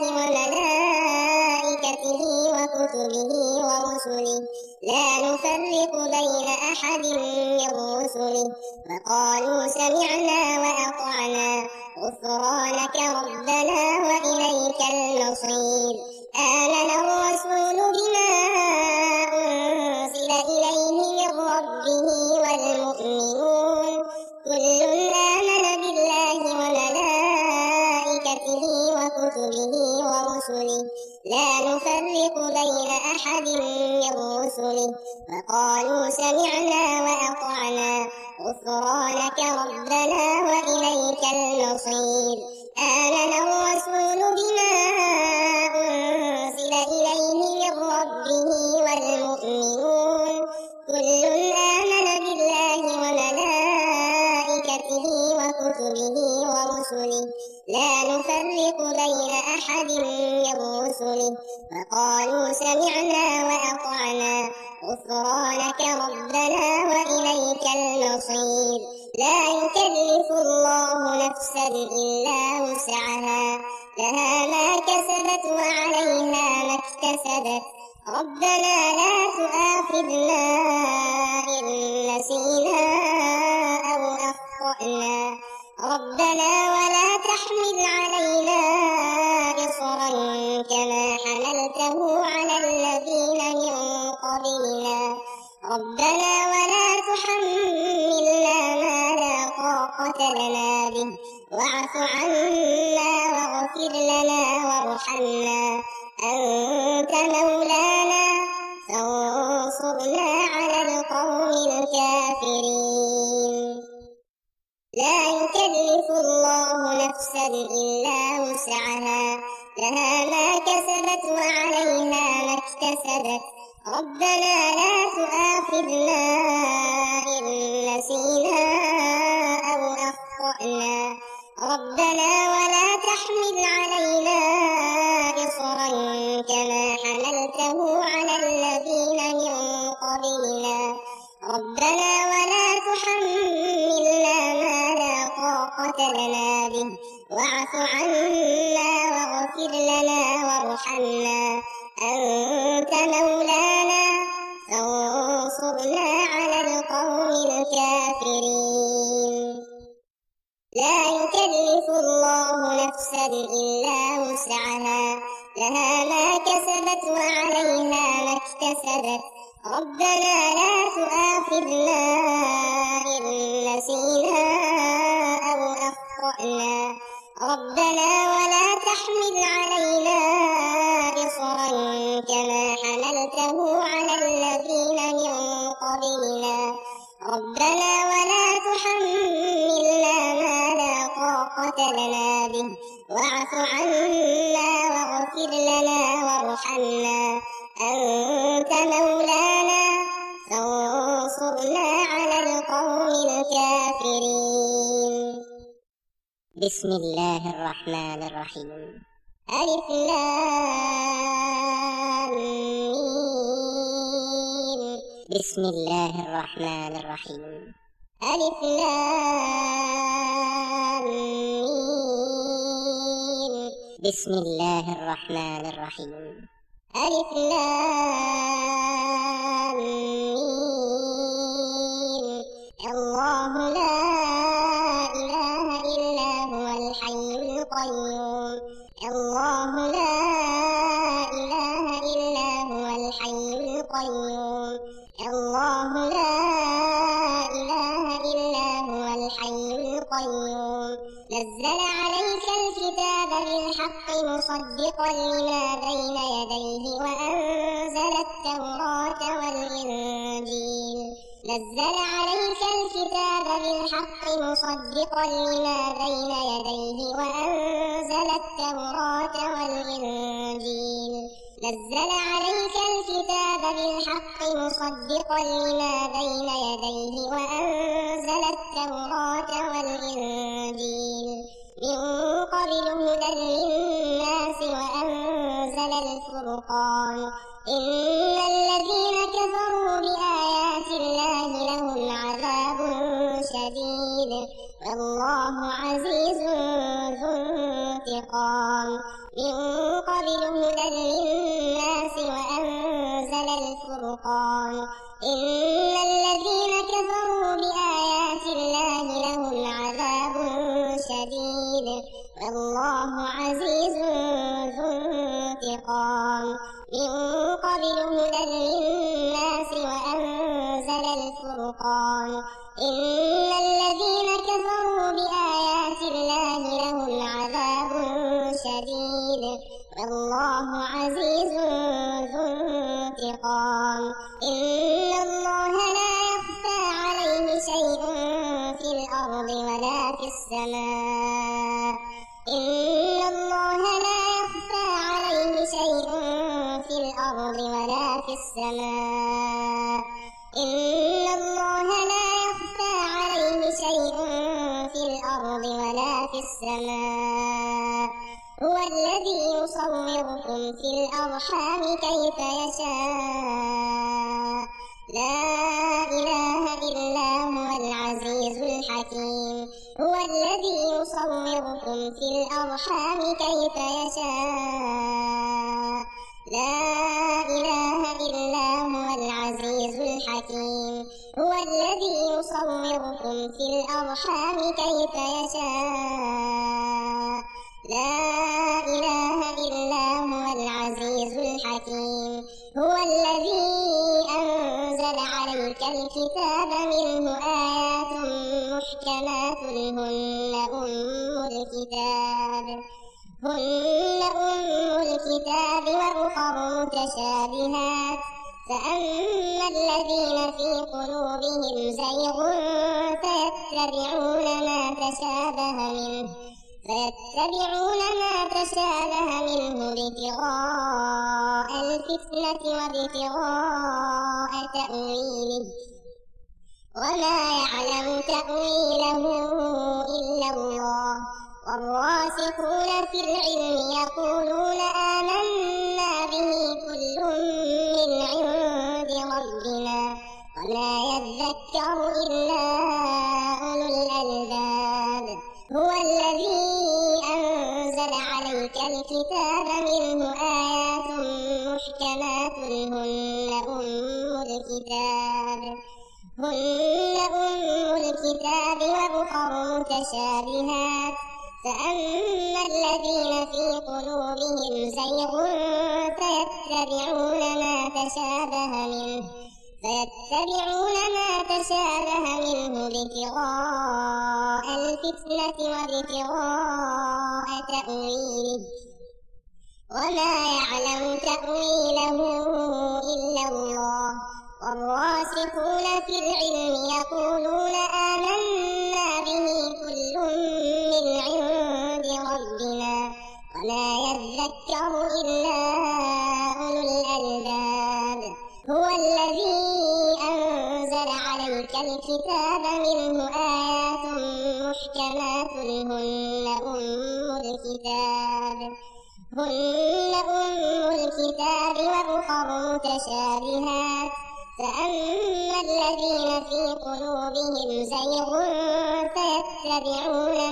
وملائكته وكتبه ورسله لا نفرق بين أحد من رسله وقالوا سمعنا وأطعنا غفرانك ربنا وإليك المصير. آمن الرسول بما أنزل إليه من ربه والمؤمنون كل آمن بالله وملائكته وكتبه ورسله لا نفرق بين أحد من رسله وقالوا سمعنا وأطعنا غفرانك ربنا وإليك المصير. آمن الرسول بما أنزل إليه من ربه والمؤمنون كل آمن بالله وملائكته وكتبه ورسله لا نفرق بين أحد من رسله وقالوا سمعنا وأطعنا غفرانك ربنا وإليك المصير. لا يكلف الله نفسا إلا وسعها لها ما كسبت وعليها ما اكتسبت ربنا لا تؤاخذنا إن نسينا أو أخطأنا ربنا ولا تحمل علينا إصرا كما حملته على الذين من قبلنا ربنا ولا تحملنا ما لا طاقة لنا به واعف عنا واغفر لنا وارحمنا أنت مولانا فانصرنا على القوم الكافرين. لا يكلف الله نفسا إلا وسعها لها ما كسبت وعليها ما اكتسبت ربنا لا تؤاخذنا إن نسينا أو أخطأنا ربنا ولا تحمل علينا إصرا كما حملته على الذين من قبلنا ربنا ولا تحملنا ما لا طاقة لنا به واعف عنا واغفر لنا وارحمنا أنت مولانا فانصرنا إلا وسعها لها ما كسبت وعليها ما اكتسبت ربنا لا تؤاخذنا إن نسينا أو أخطأنا ربنا ولا تحمل علينا إصرا كما حملته على الذين من قبلنا ربنا ولا تحملنا ما لا طاقة لنا به واعف عنا واغفر لنا وارحمنا أنت مولانا فانصرنا على القوم الكافرين. بسم الله الرحمن الرحيم. ألف لام ميم. بسم الله الرحمن الرحيم. ألف لام ميم. بسم الله الرحمن الرحيم. ألف لام ميم. الله لا إله إلا هو الحي القيوم الله لا إله إلا هو الحي القيوم الله لا إله إلا هو الحي القيوم نزل عليك الكتاب بالحق مصدقا لما بين يديه وأنزل التوراة والإنجيل نزل عليك الكتاب بالحق مصدقا لما بين يديه وأنزل التوراة والإنجيل نزل عليك الكتاب بالحق مصدقا لما بين يديه وأنزل التوراة والإنجيل من قبل هدى للناس وأنزل الفرقان إن الذين كفروا بآيات الله لهم عذاب شديد والله عزيز ذو انتقام من قبل هدى للناس وأنزل الفرقان إن الذين كفروا بآيات الله لهم عذاب شديد والله عزيز ذو انتقام من قبل هدى للناس وأنزل الفرقان إن الذين كفروا بآيات الله لهم عذاب شديد والله عزيز ذو انتقام إن الله لا يخفى عليه شيء في الأرض ولا في السماء إن الله لا يخفى عليه شيء في الأرض ولا في السماء إن الله لا يخفى عليه شيء في الأرض ولا في السماء هو الذي يصوركم في الأرحام كيف يشاء لا إله إلا هو العزيز الحكيم هو الذي يصوركم في الأرحام كيف يشاء لا إله إلا هو العزيز الحكيم هو الذي يصوركم في الأرحام كيف يشاء لا إله إلا هو العزيز الحكيم هو الذي أنزل عليك الكتاب منه آيات محكمات هن أم الكتاب وأخر متشابهات فأما الذين في قلوبهم زيغ فيتبعون ما تشابه منه ابتغاء الفتنة وابتغاء تأويله وما يعلم تأويله إلا الله والراسخون في العلم يقولون آمنا به كل من عند ربنا وما يذكر إلا أولو الألباب هو الذي أنزل عليك الكتاب منه آيات محكمات هن أم الكتاب وأخر متشابهات فأما الذين في قلوبهم زيغ فيتبعون ما تشابه منه ابتغاء الفتنة وابتغاء تأويله وما يعلم تأويله إلا الله والراسخون في العلم يقولون آمنا به كل من عند ربنا وما يذكر إلا أولو الألباب هو الذي أنزل عليك الكتاب منه آيات محكمات هن أم الكتاب وأخر متشابهات فأما الذين في قلوبهم زيغ فيتبعون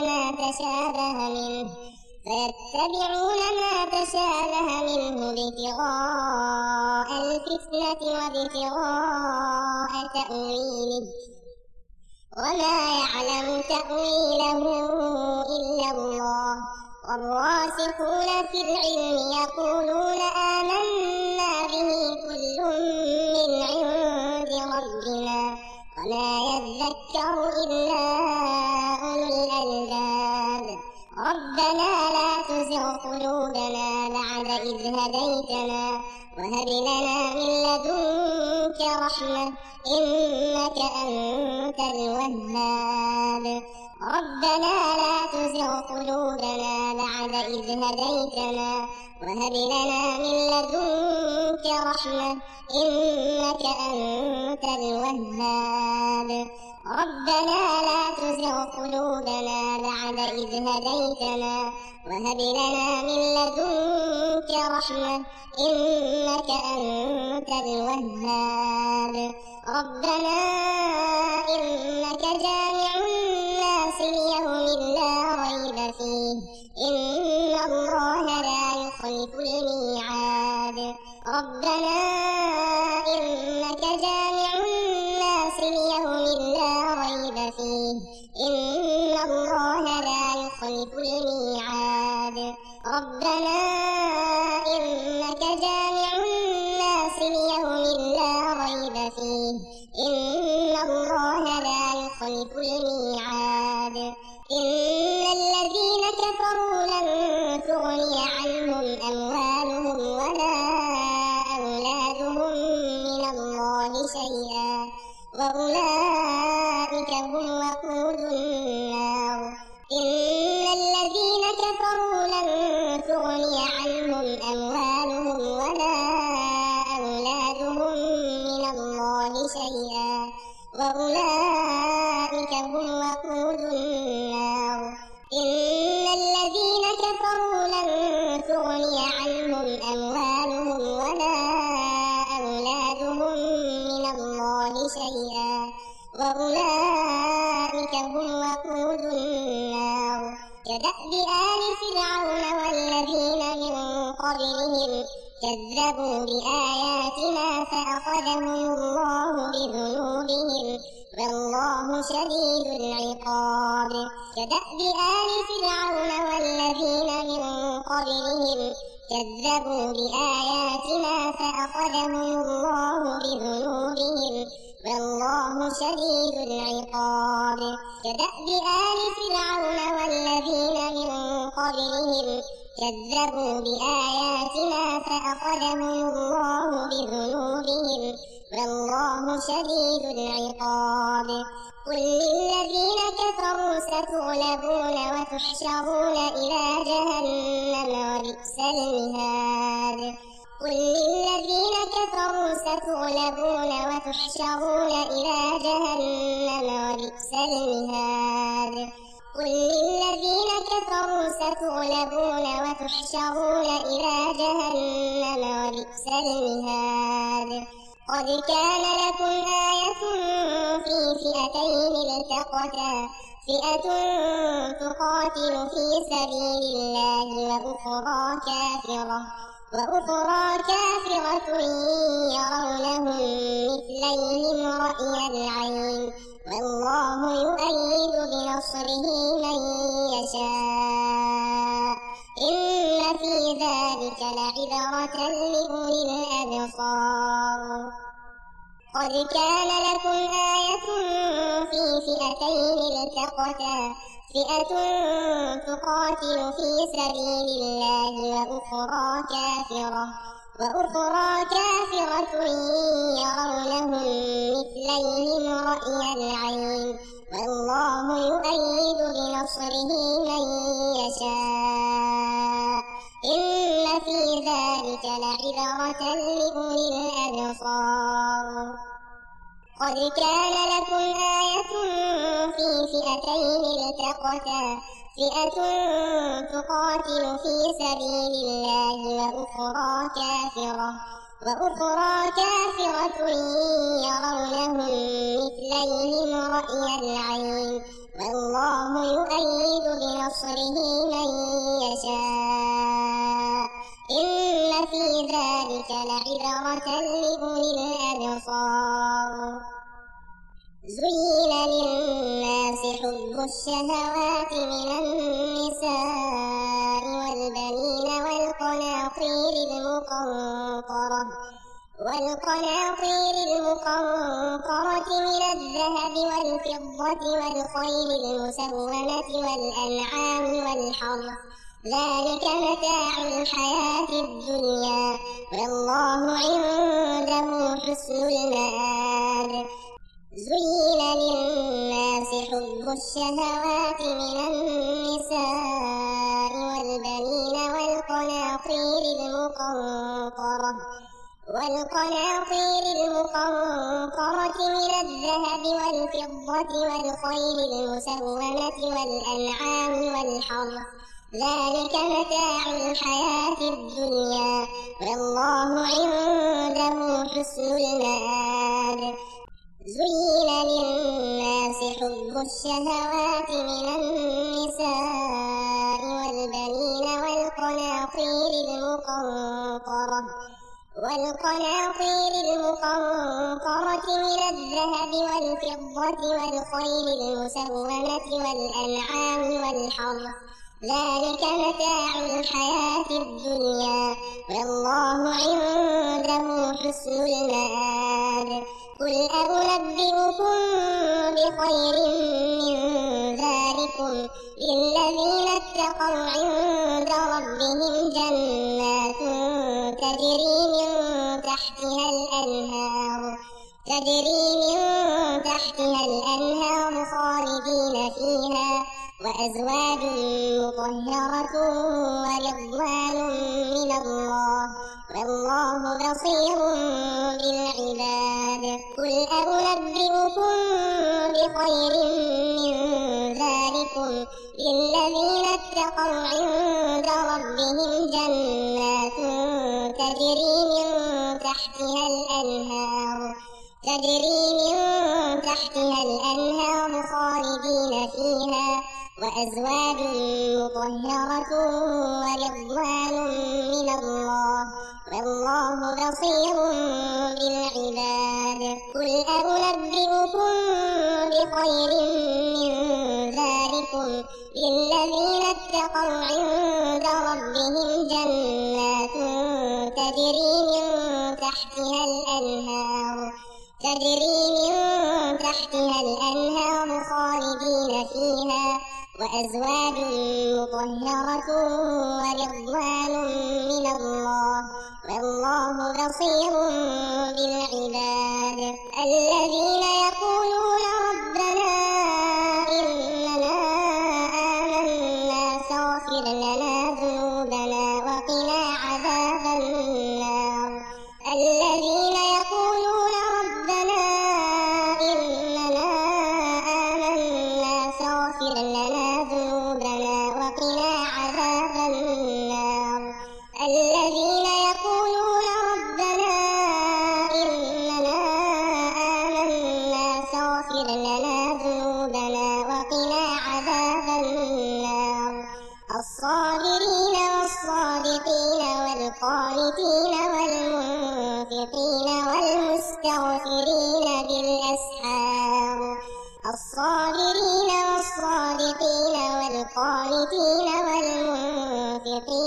ما تشابه منه ابتغاء الفتنة وابتغاء تأويله وما يعلم تأويله إلا الله والراسخون في العلم يقولون آمنا به كل من عند ربنا وما يذكر إلا أولو الألباب ربنا لا تزغ قلوبنا بعد إذ هديتنا وهب لنا من لدنك رحمة إنك أنت الوهاب ربنا لا تزغ قلوبنا بعد إذ هديتنا وهب لنا من لدنك رحمة إنك أنت الوهاب ربنا لا تزغ قلوبنا بعد إذ هديتنا وهب لنا من لدنك رحمة إنك أنت الوهاب ربنا إنك جامع الناس ليوم لا ريب فيه إن الله لا يخلف الميعاد ربنا إنك جامع الناس ليوم لا ريب فيه إن الله لا يخلف الميعاد ربنا إنك جامع الناس ليوم لا ريب فيه إن الله لا يخلف الميعاد إن الذين كفروا لن تغني عنهم أموالهم ولا أولادهم من الله شيئا وأولئك هم وقود النار إن الذين كفروا لن تغني عنهم أموالهم ولا أولادهم من الله شيئا وأولئك هم وقود النار إن الذين كفروا لن تغني عنهم أموالهم ولا أولادهم من الله شيئا وأولئك هم وقود النار كدأب آل فرعون والذين من قبلهم كذبوا بآياتنا فأخذهم الله بذنوبهم والله شديد العقاب كدأب آل فرعون والذين من قبلهم كذبوا بآياتنا فأخذهم الله بذنوبهم والله شديد العقاب كدأب آل فرعون والذين من قبلهم كذبوا بآياتنا فأخذهم الله بذنوبهم والله شديد العقاب قل للذين كفروا ستغلبون وتحشرون إلى جهنم وبئس المهاد قل للذين كفروا ستغلبون وتحشرون إلى جهنم وبئس المهاد قل للذين كفروا ستغلبون وتحشرون إلى جهنم وبئس المهاد قد كان لكم آية في فئتين التقتا فئة تقاتل في سبيل الله وأخرى كافرة يرونهم مثليهم رأي العين والله يؤيد بنصره من يشاء إن في ذلك لعبرة لأولي الأبصار. قد كان لكم آية في فئتين التقتا، فئة تقاتل في سبيل الله وأخرى كافرة يرونهم مثليهم رأي العين، والله يؤيد بنصره من يشاء. إن في ذلك لعبرة لأولي الأبصار. قد كان لكم آية في فئتين التقتا، فئة تقاتل في سبيل الله وأخرى كافرة يرونهم مثليهم رأي العين، والله يؤيد بنصره من يشاء. إن في ذلك لعبرة لأولي الأبصار. زين للناس حب الشهوات من النساء والبنين والقناطير المقنطرة من الذهب والفضة والخيل المسومة والأنعام والحرث، ذلك متاع الحياة الدنيا، والله عنده حسن المآب. زين للناس حب الشهوات من النساء والبنين والقناطير المقنطرة من الذهب والفضة والخيل المسومة والأنعام والحرث، ذلك متاع الحياة الدنيا، والله عنده حسن المآب. زين للناس حب الشهوات من النساء والبنين والقناطير المقنطرة من الذهب والفضة والخيل المسومة والأنعام والحرث، ذلك متاع الحياة الدنيا، والله عنده حسن المآب. قل أنبئكم بخير من ذلكم للذين اتقوا عند ربهم جنات تجري من تحتها الأنهار خالدين فيها، وأزواج مطهرة ورضوان من الله، والله بصير بالعباد. قل أنبئكم بخير من ذلكم للذين اتقوا عند ربهم جنات تجري من تحتها الأنهار خالدين فيها، وأزواج مطهرة ورضوان من الله، والله بصير بالعباد. قل أنبئكم بخير من ذلكم للذين اتقوا عند ربهم جنات تجري من تحتها الأنهار خالدين فيها، وأزواج مطهرة ورضوان من الله، والله بصير بالعباد. الذين يقولون ربنا إننا آمنا فاغفر لنا ذنوبنا وقنا عذاب النار. الذين يقولون ربنا إننا آمنا فاغفر لنا ذنوبنا وقنا عذاب النار. الذين يقولون ربنا إننا آمنا فاغفر لنا ذنوبنا وقنا عذاب النار. الصابرين والصادقين والقانتين والمنفقين والمستغفرين بالأسحار. الصابرين والصادقين والقانتين والمنفقين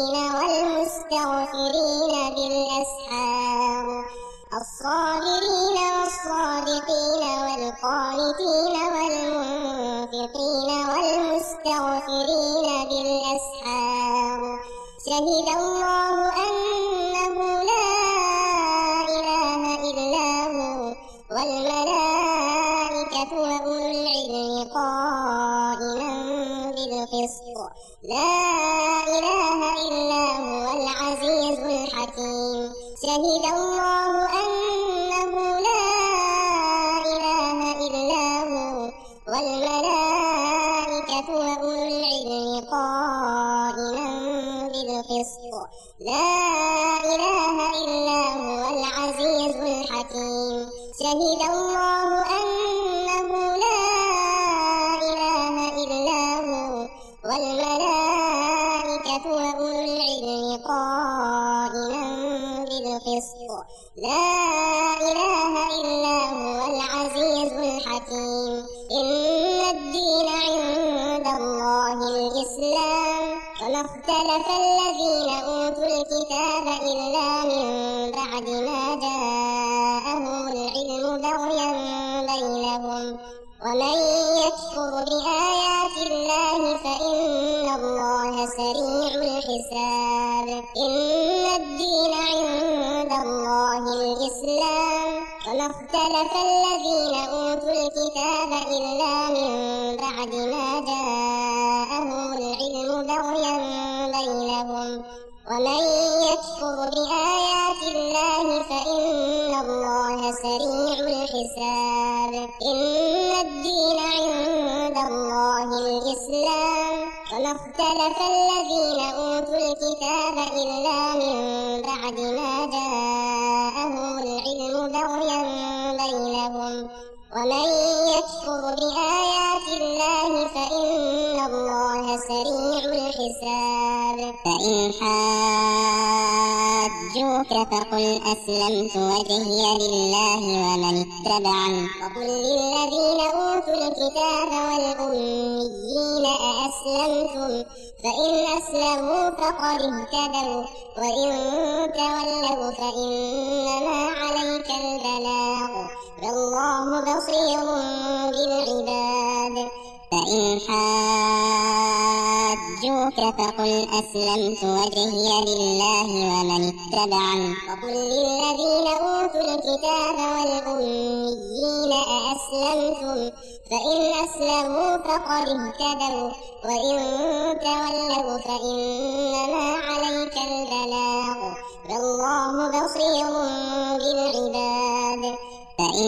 والمستغفرين بالأسحار الصابرين والصادقين والقانتين والمنفقين والمستغفرين بالأسحار شهد الله أنه لا إله إلا هو والملائكة وأولو العلم قائما بالقسط لا إله إلا هو العزيز الحكيم شهد الله أنه لا إله إلا هو والملائكة وأولو العلم قائما بالقسط لا إله إلا هو العزيز الحكيم شهد الله أنه لا إله إلا هو والملائكة وأولو العلم قائما بالقسط لا إله إلا هو العزيز الحكيم إن الدين عند الله الإسلام وما اختلف الذين أوتوا الكتاب إلا من بعد ما جاءهم العلم بغيا بينهم ومن يكفر بآيات الله فإن الله سريع الحساب إن الدين عند الله الإسلام وما اختلف الذين أوتوا الكتاب إلا من بعد ما جاءهم العلم بغيا بينهم ومن يكفر بآيات الله فإن الله سريع الحساب إن الدين عند الله الإسلام وما اختلف الذين أوتوا الكتاب إلا من بعد ما جاءهم العلم بغيا بينهم ومن يكفر بآيات الله فإن الله سريع الحساب فإن حاجوك فقل أسلمت وجهي لله ومن اتبعني وقل للذين أوتوا الكتاب والأميين أأسلمتم فإن أسلموا فقد اهتدوا وإن تولوا فإنما عليك البلاغ والله بصير بالعباد فإن حاجوك فقل أسلمت وجهي لله ومن اتبعني وقل للذين أوتوا الكتاب والأميين أأسلمتم فإن أسلموا فقد اهتدوا وإن تولوا فإنما عليك البلاغ والله بصير بالعباد فإن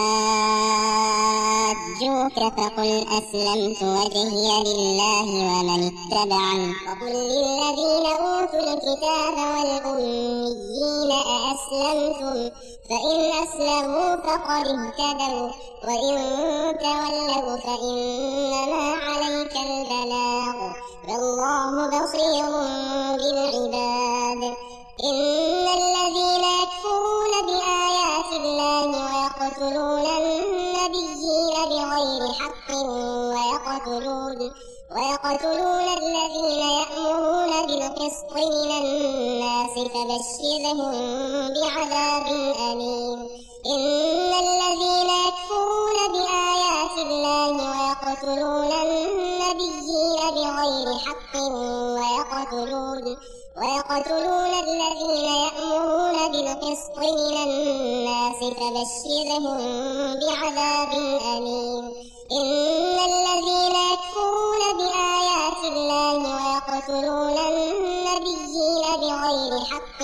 حاجوك فقل أسلمت وجهي لله ومن اتبعني وقل للذين أوتوا الكتاب والأميين أأسلمتم فإن أسلموا فقد اهتدوا وإن تولوا فإنما عليك البلاغ والله بصير بالعباد إن الذين يكفرون بآيات الله ويقتلون النبيين بغير حق ويقتلون الذين يأمرون بالقسط من الناس فبشرهم بعذاب أليم إن الذين يكفرون بآيات الله ويقتلون النبيين بغير حق ويقتلون الذين يأمرون بالقسط من الناس فبشرهم بعذاب أليم إن الذين يكفرون بآيات الله ويقتلون النبيين بغير حق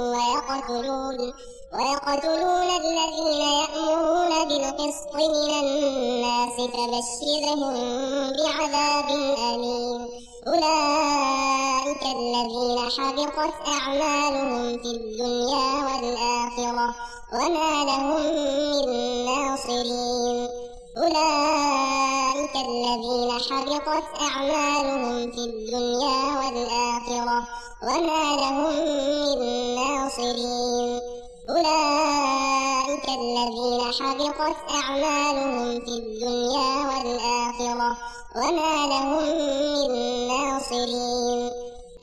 ويقتلون الذين يأمرون بالقسط من الناس فبشرهم بعذاب أليم أولئك الذين حبطت أعمالهم في الدنيا والآخرة وما لهم من ناصرين أولئك الذين حبطت أعمالهم في الدنيا والآخرة وما لهم من ناصرين أولئك الذين حبطت أعمالهم في الدنيا والآخرة وما لهم من ناصرين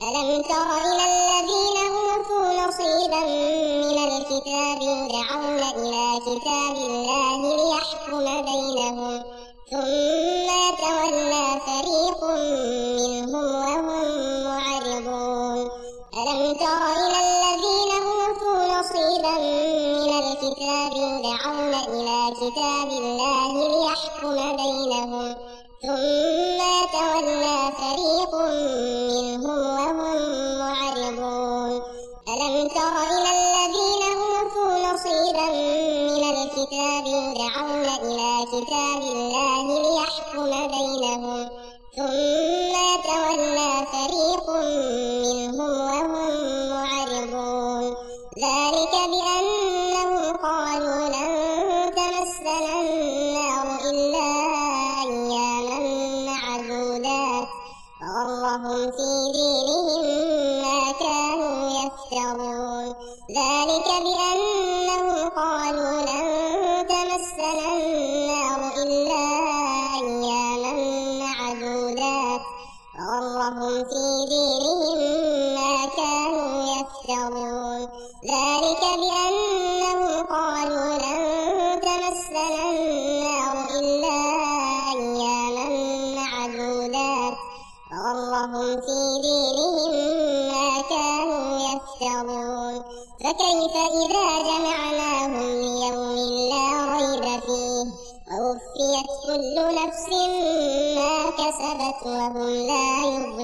ألم تر إلى الذين أوتوا نصيبا من الكتاب يدعون إلى كتاب الله ليحكم بينهم ثم يتولى فريق منهم وهم معرضون ألم تر إلى الذين أوتوا نصيبا من الكتاب يدعون إلى كتاب الله ليحكم بينهم ثم يتولى فريق منهم وهم معرضون ألم تر إلى الذين أوتوا نصيبا من الكتاب يدعون إلى كتاب الله ليحكم بينهم ثم يتولى فريق منهم وهم معرضون ذلك بأنهم قالوا لن تمسنا النار إلا أياما معدودات وغرهم في دينهم ما كانوا يفترون ذلك بأنهم قالوا لن تمسنا النار إلا أياما معدودات وغرهم في دينهم ما كانوا يفترون ذلك بأنهم قالوا لن تمسنا النار إلا أياما معدودات وغرهم في دينهم ما كانوا يفترون فكيف إذا جمعناهم ليوم لا ريب فيه ووفيت كل نفس ما كسبت وهم لا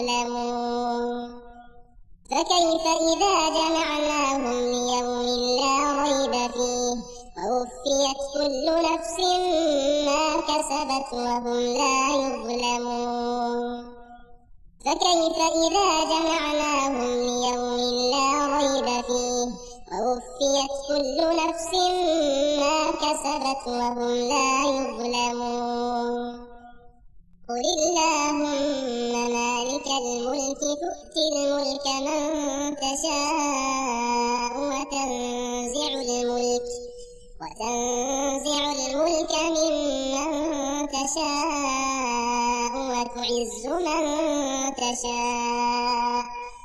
يظلمون فكيف إذا جمعناهم ليوم لا ريب فيه ووفيت كل نفس ما كسبت وهم لا يظلمون فكيف إذا جمعناهم ليوم لا ريب فيه ووفيت كل نفس ما كسبت وهم لا يظلمون قل اللهم مالك الملك تؤتي الملك من تشاء وتنزع الملك ممن تشاء وتعز من تشاء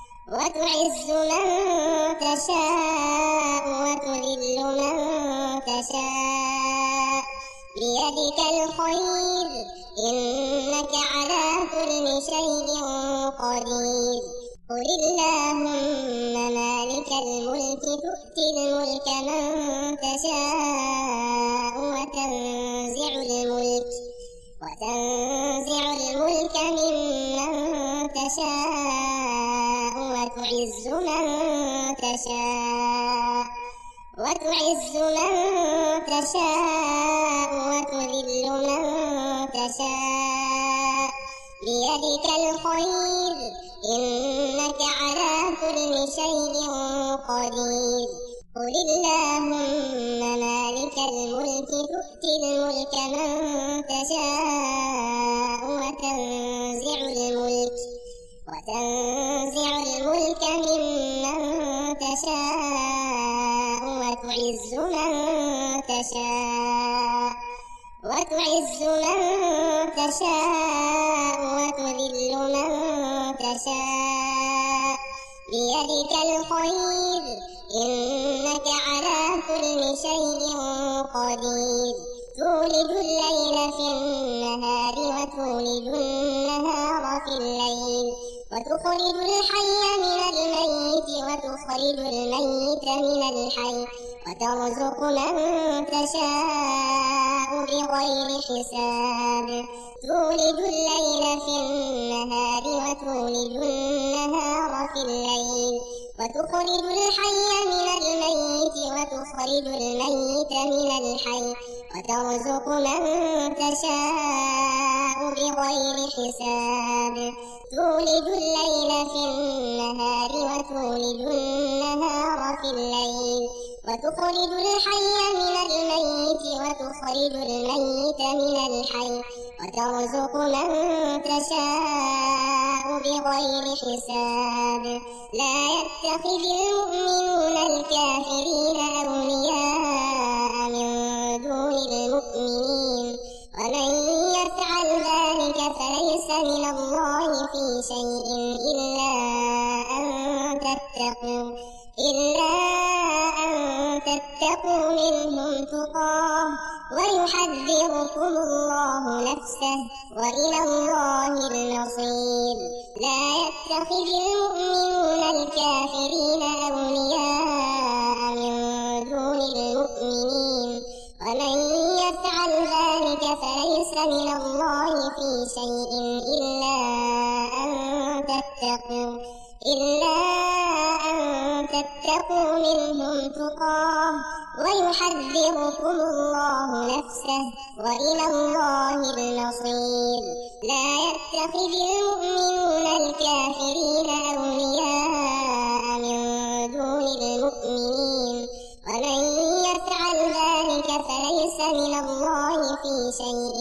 وتذل من تشاء بيدك الخير إنك على كل شيء قدير قل اللهم مالك الملك تؤتي الملك من تشاء وتنزع الملك ممن تشاء وتعز من تشاء وتذل من تشاء بيدك الخير إنك على كل شيء قدير قل اللهم مالك الملك تؤتي الملك من تشاء وتنزع الملك ممن تشاء وتعز من تشاء وتذل من تشاء بيدك الخير إنك على كل شيء قدير تولج الليل في النهار وتولج النهار في الليل وتخرج الحي من الميت وتخرج الميت من الحي وترزق من تشاء بغير حساب تولج الليل في النهار وتولج النهار في الليل وتخرج الحي من الميت وتخرج الميت من الحي وترزق من تشاء بغير حساب تولج الليل في النهار وتولج النهار في الليل وتخرج الحي من الميت وتخرج الميت من الحي وترزق من تشاء بغير حساب لا يتخذ المؤمنون الكافرين أولياء من دون المؤمنين ومن يفعل ذلك فليس من الله في شيء إلا إلا أن تتقوا منهم تقاه ويحذركم الله نفسه وإلى الله المصير. لا يتخذ المؤمنون الكافرين أولياء من دون المؤمنين ومن يفعل ذلك فليس من الله في شيء إلا أن تتقوا منهم تقاه ويحذركم الله نفسه وإلى الله المصير. لا يتخذ المؤمنون الكافرين أولياء من دون المؤمنين ومن يفعل ذلك فليس من الله في شيء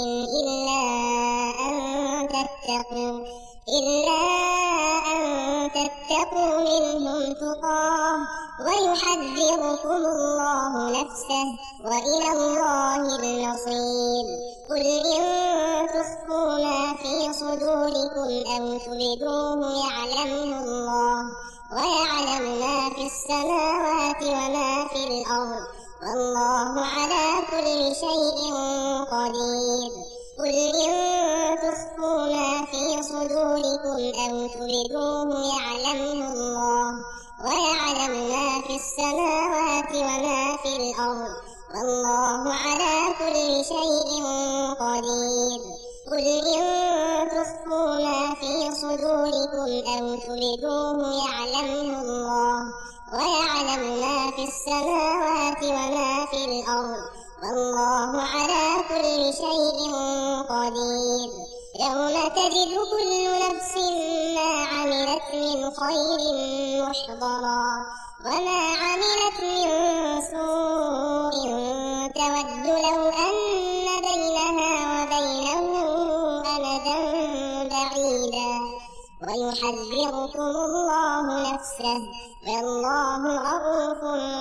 إلا أن تتقوا منهم تقاه ويحذركم الله نفسه وإلى الله المصير. قل إن تخفوا ما في صدوركم أو تبدوه يعلمه الله ويعلم ما في السماوات وما في الأرض والله على كل شيء قدير. قل إن تخفوا ما في صدوركم أو تبدوه يعلمه الله ويعلم ما في السماوات وما في الأرض والله على كل شيء قدير. قل إن تخفوا ما في صدوركم أو تبدوه يعلمه الله ويعلم ما في السماوات وما في الأرض والله على كل شيء قدير. يوم تجد كل نفس ما عملت من خير محضرا وما عملت من سوء تود لو أن بينها وبينه أمدا بعيدا ويحذركم الله نفسه والله رؤوف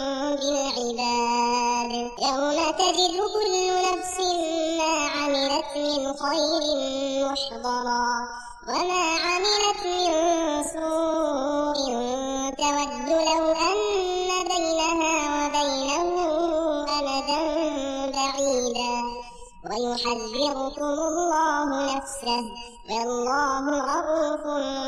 بالعباد. يوم تجد كل نفس ما عملت من خير محضرا وما عملت من سوء تود لو أن بينها وبينه أمدا بعيدا ويحذركم الله نفسه والله رؤوف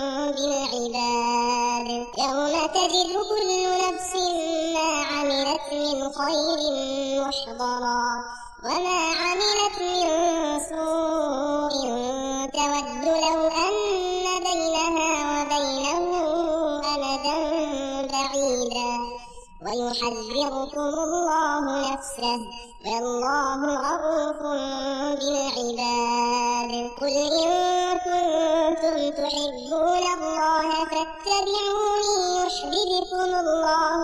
بالعباد. يوم تجد كل نفس ما عملت من خير محضرا وما عملت من سوء تود لو أن بينها وبينه أمدا بعيدا ويحذركم الله نفسه والله رؤوف بالعباد. قل إن كنتم تحبون الله فاتبعوني يحببكم الله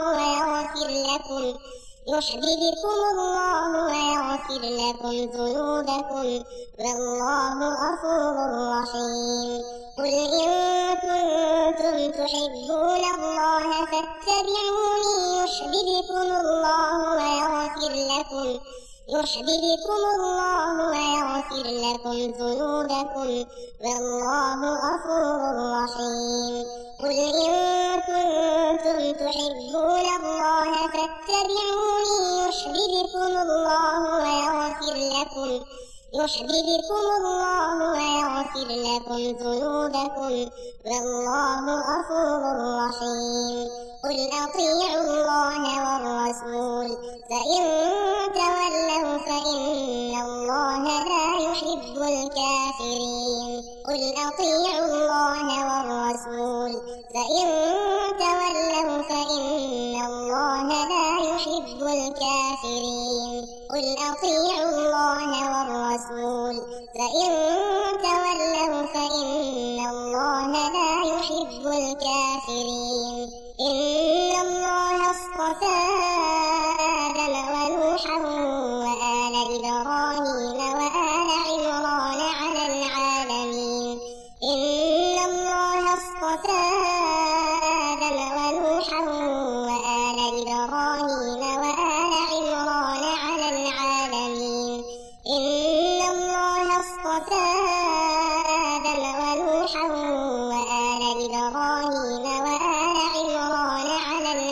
ويغفر لكم ذنوبكم والله غفور رحيم. قل إن كنتم تحبون الله فاتبعوني يحببكم الله ويغفر لكم ذنوبكم والله غفور رحيم. قل إن كنتم تحبون الله فاتبعوني يحببكم الله ويغفر لكم ذنوبكم والله غفور رحيم. قل أطيعوا الله والرسول فإن تولوا فإن الله لا يحب الكافرين. قل أطيعوا الله والرسول فإن تولوا فإن الله لا يحب الكافرين. قل أطيعوا الله والرسول فإن تولوا فإن الله لا يحب الكافرين. إن الله اصطفى آدم ونوحا وآل إبراهيم وآل عمران على العالمين. إن الله اصطفى آدم ونوحا وآل إبراهيم وآل عمران على العالمين. إن الله اصطفى آدم ونوحا وآل إبراهيم وآل عمران على العالمين.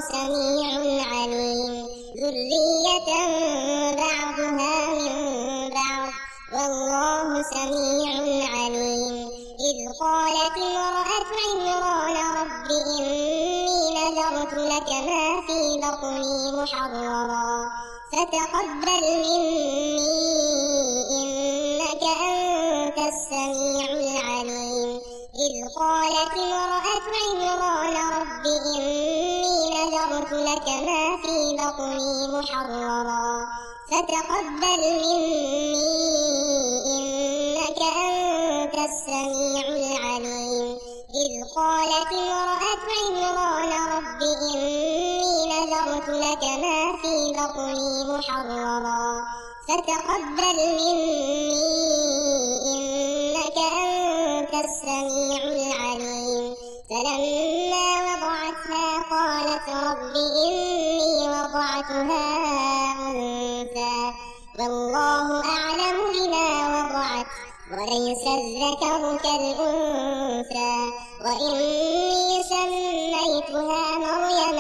سميع عليم ذرية بعضها من بعض والله سميع عليم إذ قالت امرأة عمران رب إني نذرت لك ما في بطني محررا فتقبل مني إنك أنت السميع العليم إذ قالت امرأة عمران رب إني نذرت لك ما في بطني محررا فتقبل مني إنك أنت السميع العليم إذ قالت امرأة عمران رب إني نذرت لك ما في بطني محررا فتقبل مني إنك أنت السميع العليم فلما وضعتها قالت رب إني وضعتها أنثى والله أعلم بما وضعت وليس الذكر كالأنثى وإني سميتها مريم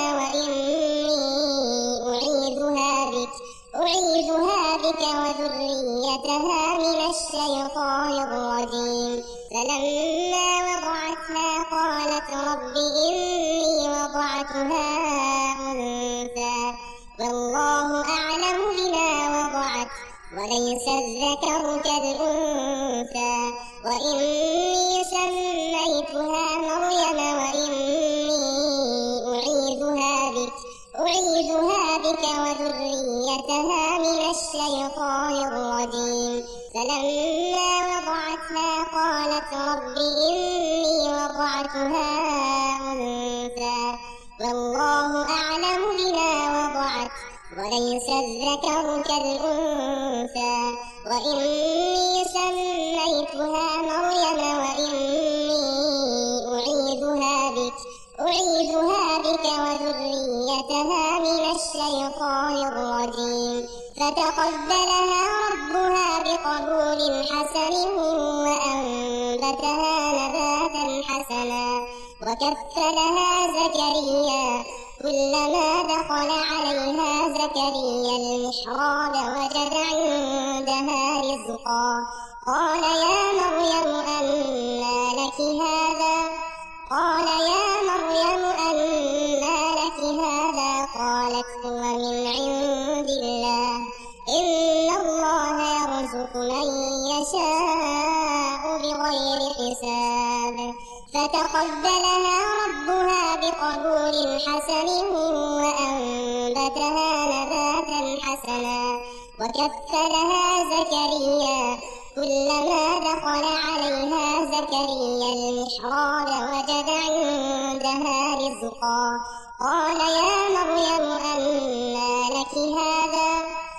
أعيذها بك وذريتها من الشيطان الرجيم فلما وضعتها قالت رب إني وضعتها أنثى والله أعلم بما وضعت وليس الذكر كالأنثى وإني سميتها مريم أعيذها بك وذريتها من الشيطان الرجيم فلما وضعتها قالت رب إني وضعتها أنثى والله أعلم بما وضعت وليس الذكر كالأنثى وإني سميتها مريم أعيذها بك وذريتها من الشيطان الرجيم فتقبلها ربها بقبول حسن وأنبتها نباتا حسنا وكفلها زكريا كلما دخل عليها زكريا المحراب وجد عندها رزقا قال يا مريم أنى لك هذا قالت هو من عند الله إن الله يرزق من يشاء بغير حساب فتقبلها ربها بقبول حسن وأنبتها نباتا حسنا وكفلها زكريا كلما دخل عليها زكريا المحراب وجد عندها رزقا قال يا مريم أنى لك هذا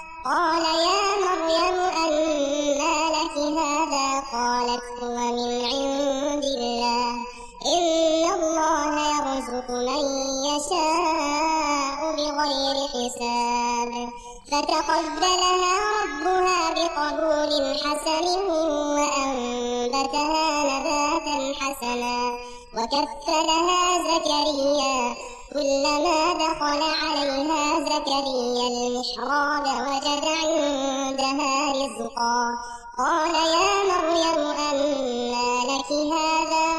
قالت هو من عند الله إن الله يرزق من يشاء بغير حساب فتقبلها ربها بقبول حسن وأنبتها نباتا حسنا وكفلها زكريا كلما دخل عليها زكريا المحراب وجد عندها رزقا قال يا مريم أنى لك هذا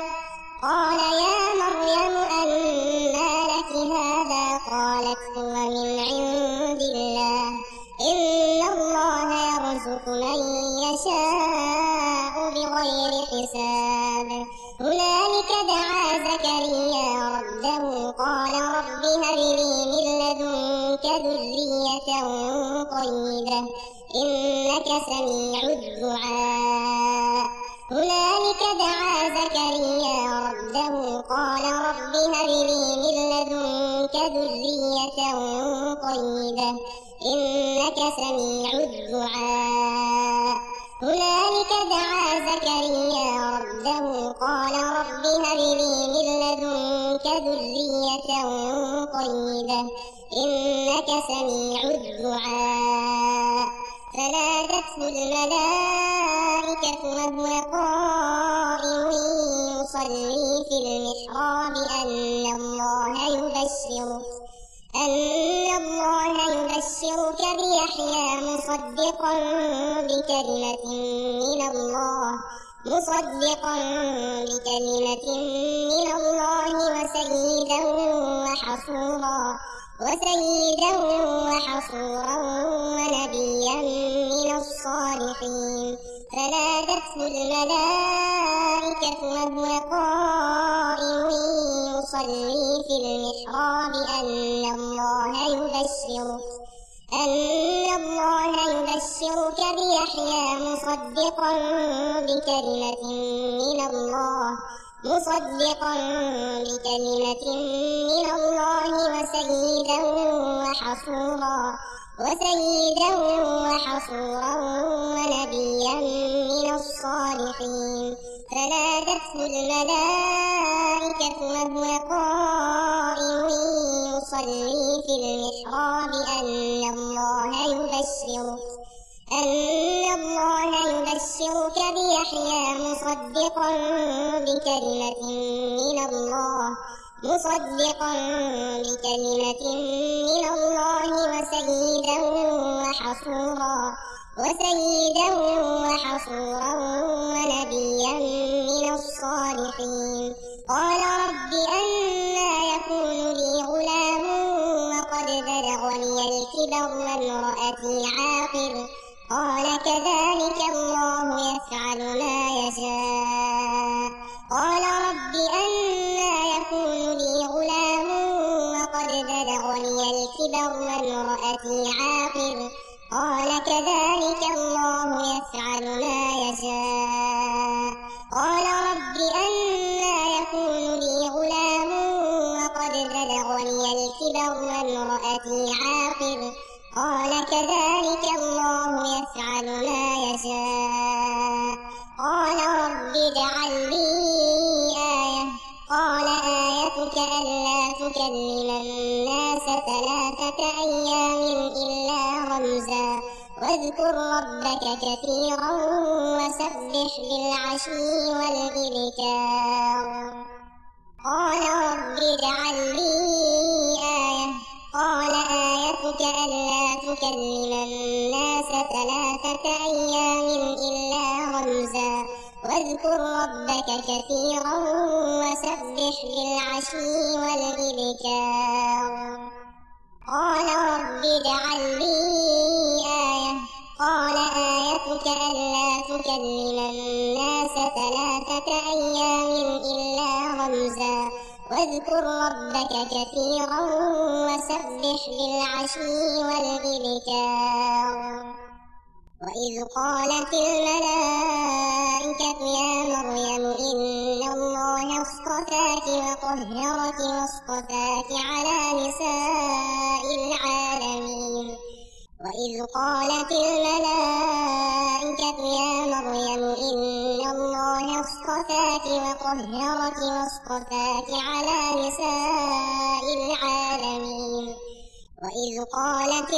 قالت هو من عند الله إن الله يرزق من يشاء بغير حساب هنالك دعا زكريا ربه قال رب هب لي من لدنك ذرية طيبة إنك سميع الدعاء هنالك دعا زكريا ربه قال رب هب لي من لدنك ذرية طيبة إنك سميع الدعاء هنالك دعا زكريا ربه قال رب هب لي من لدنك ذرية طيبة إنك سميع الدعاء فنادته الملائكة وهو قائم يصلي في المحراب أن الله أن الله يبشرك بيحيى مصدقا بكلمة من الله وسيدا وحصورا ونبيا من الصالحين. فنادته الملائكة وهو قائم يصلي في المحراب أن الله يبشرك بيحيى مصدقا بكلمة من الله وسيدا وحصورا ونبيا من الصالحين. فنادته الملائكة وهو قائم يصلي في المحراب أن الله يبشرك بيحيى مصدقا بكلمة من الله وسيدا وحصورا ونبيا من الصالحين. قال رب أنى يكون لي غلام وقد بلغني الكبر وامرأتي عاقر قال كذلك الله يفعل ما يشاء. قال رب أنى يكون لي غلام وقد بلغني الكبر وامرأتي عاقر قال كذلك الله يفعل ما يشاء. قال رب أنى يكون لي غلام وقد بلغني الكبر وامرأتي عاقر قال كذلك الله يفعل ما يشاء. قال رب اجعل لي آية قال آيتك ألا تكلم الناس 3 أيام إلا رمزا واذكر ربك كثيرا وسبح بالعشي والإبكار. قال رب اجعل لي آية قال آيتك ألا تكلم الناس 3 أيام إلا رمزا واذكر ربك كثيرا وسبح بالعشي والإبكار. قال رب اجعل لي آية قال آيتك ألا تكلم الناس 3 أيام إلا رمزا واذكر ربك كثيرا وسبح بالعشي والإبكار. وإذ قالت الملائكة يا مريم إن الله اصطفاك وطهرك واصطفاك على نساء العالمين. وإذ قالت الملائكة يا مريم إن الله اصطفاك وطهرك واصطفاك على نساء العالمين. وإذ قالت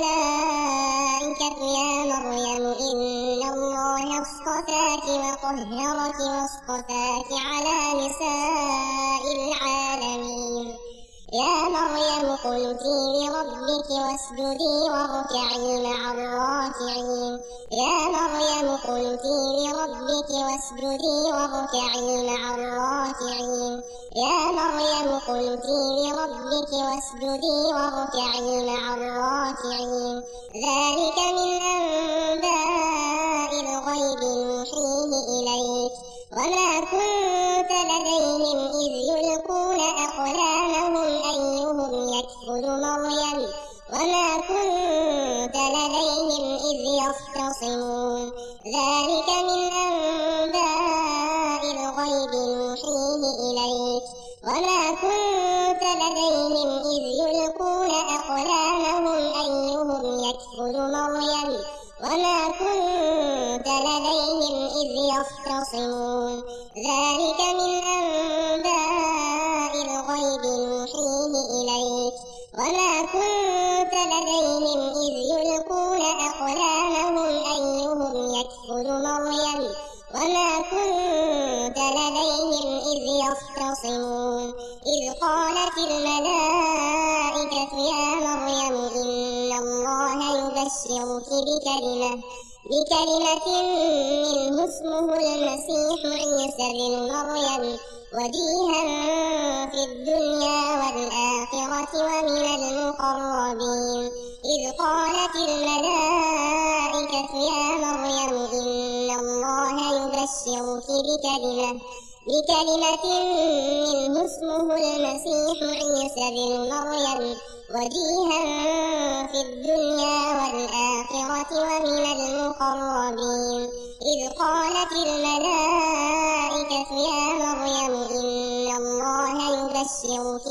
الملائكة يا مريم إن الله اصطفاك وطهرك واصطفاك على نساء العالمين. يا مريم اقنتي لربك واسجدي واركعي مع الراكعين. يا مريم اقنتي لربك واسجدي واركعي مع الراكعين. يا مريم اقنتي لربك واسجدي واركعي مع الراكعين. ذلك من أنباء الغيب نوحيه إليك وما كنت لديهم إذ يلقون أقلامهم أيهم يكفل مريم وما كنت لديهم إذ يختصمون. ذلك من أنباء الغيب نوحيه إليك وما كنت لديهم إذ يلقون أقلامهم أيهم يكفل مريم وما كنت لديهم إذ يختصمون. ذلك من أنباء الغيب نوحيه إليك وما كنت لديهم إذ يلقون أقلامهم أيهم يكفل مريم وما كنت لديهم إذ يختصمون. إذ قالت الملائكة يا يبشرك بكلمة منه اسمه المسيح عيسى بن مريم وجيها في الدنيا والآخرة ومن المقربين. إذ قالت الملائكة يا مريم إن الله يبشرك بكلمة منه اسمه المسيح عيسى بن مريم وجيها في الدنيا والآخرة ومن المقربين. إذ قالت الملائكة يا مريم إن الله يبشرك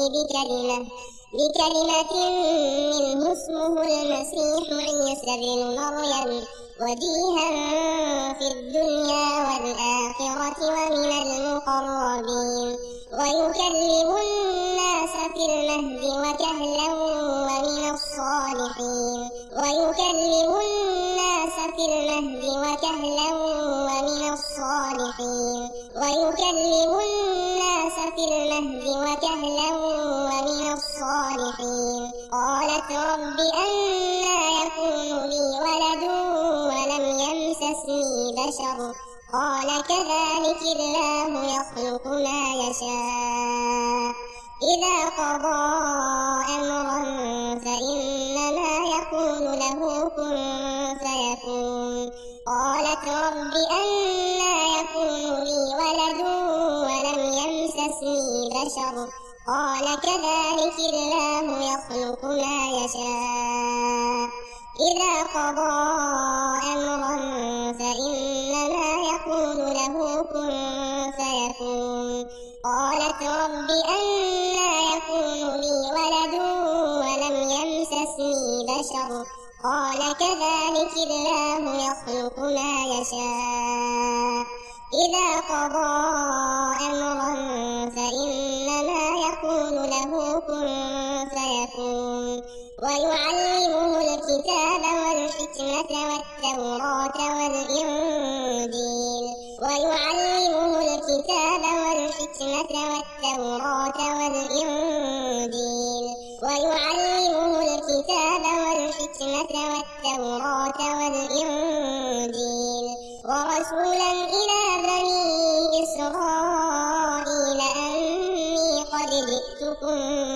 بكلمة منه اسمه المسيح عيسى بن مريم وجيها في الدنيا والآخرة ومن المقربين. ويكلم الناس في المهد وكهلا ومن الصالحين. ويكلم الناس في المهد وكهلا ومن الصالحين. ويكلم الناس في المهد وكهلا ومن الصالحين. قالت رب أنى يكون لي ولد ولم يمسسني بشر قال كذلك الله يخلق ما يشاء إذا قضى أمرا فإنما يقول له كن فيكون. قالت رب أنى يكون لي ولد ولم يمسسني بشر قال كذلك الله يخلق ما يشاء إذا قضى أمرا فإنما يقول له كن فيكون. قالت رب أنى يكون لي ولد ولم يمسسني بشر قال كذلك الله يخلق ما يشاء إذا قضى أمرا فإنما يقول له كن فيكون. ويعلمه الكتاب والحكمة والتوراة والإنجيل. ويعلمه الكتاب والحكمة والتوراة والإنجيل. ويعلمه الكتاب والحكمة والتوراة والإنجيل. ورسولا إلى بني إسرائيل أني قد جئتكم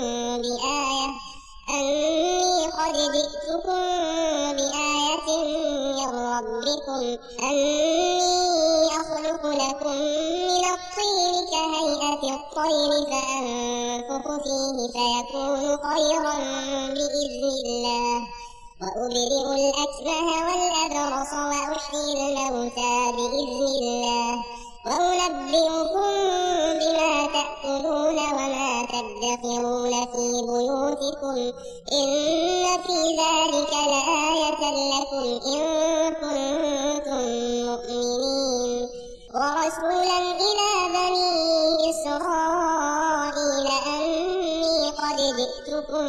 بآية من ربكم أني أخلق لكم من الطين كهيئة الطير فأنفخ فيه فيكون طيرا بإذن الله. وأبرئ الأكمه والأبرص وأحيي الموتى بإذن الله. وأنبئكم بما تأكلون وما تدخرون في بيوتكم إن في ذلك لآية لكم إن كنتم مؤمنين. ورسولا إلى بني إسرائيل أني قد جئتكم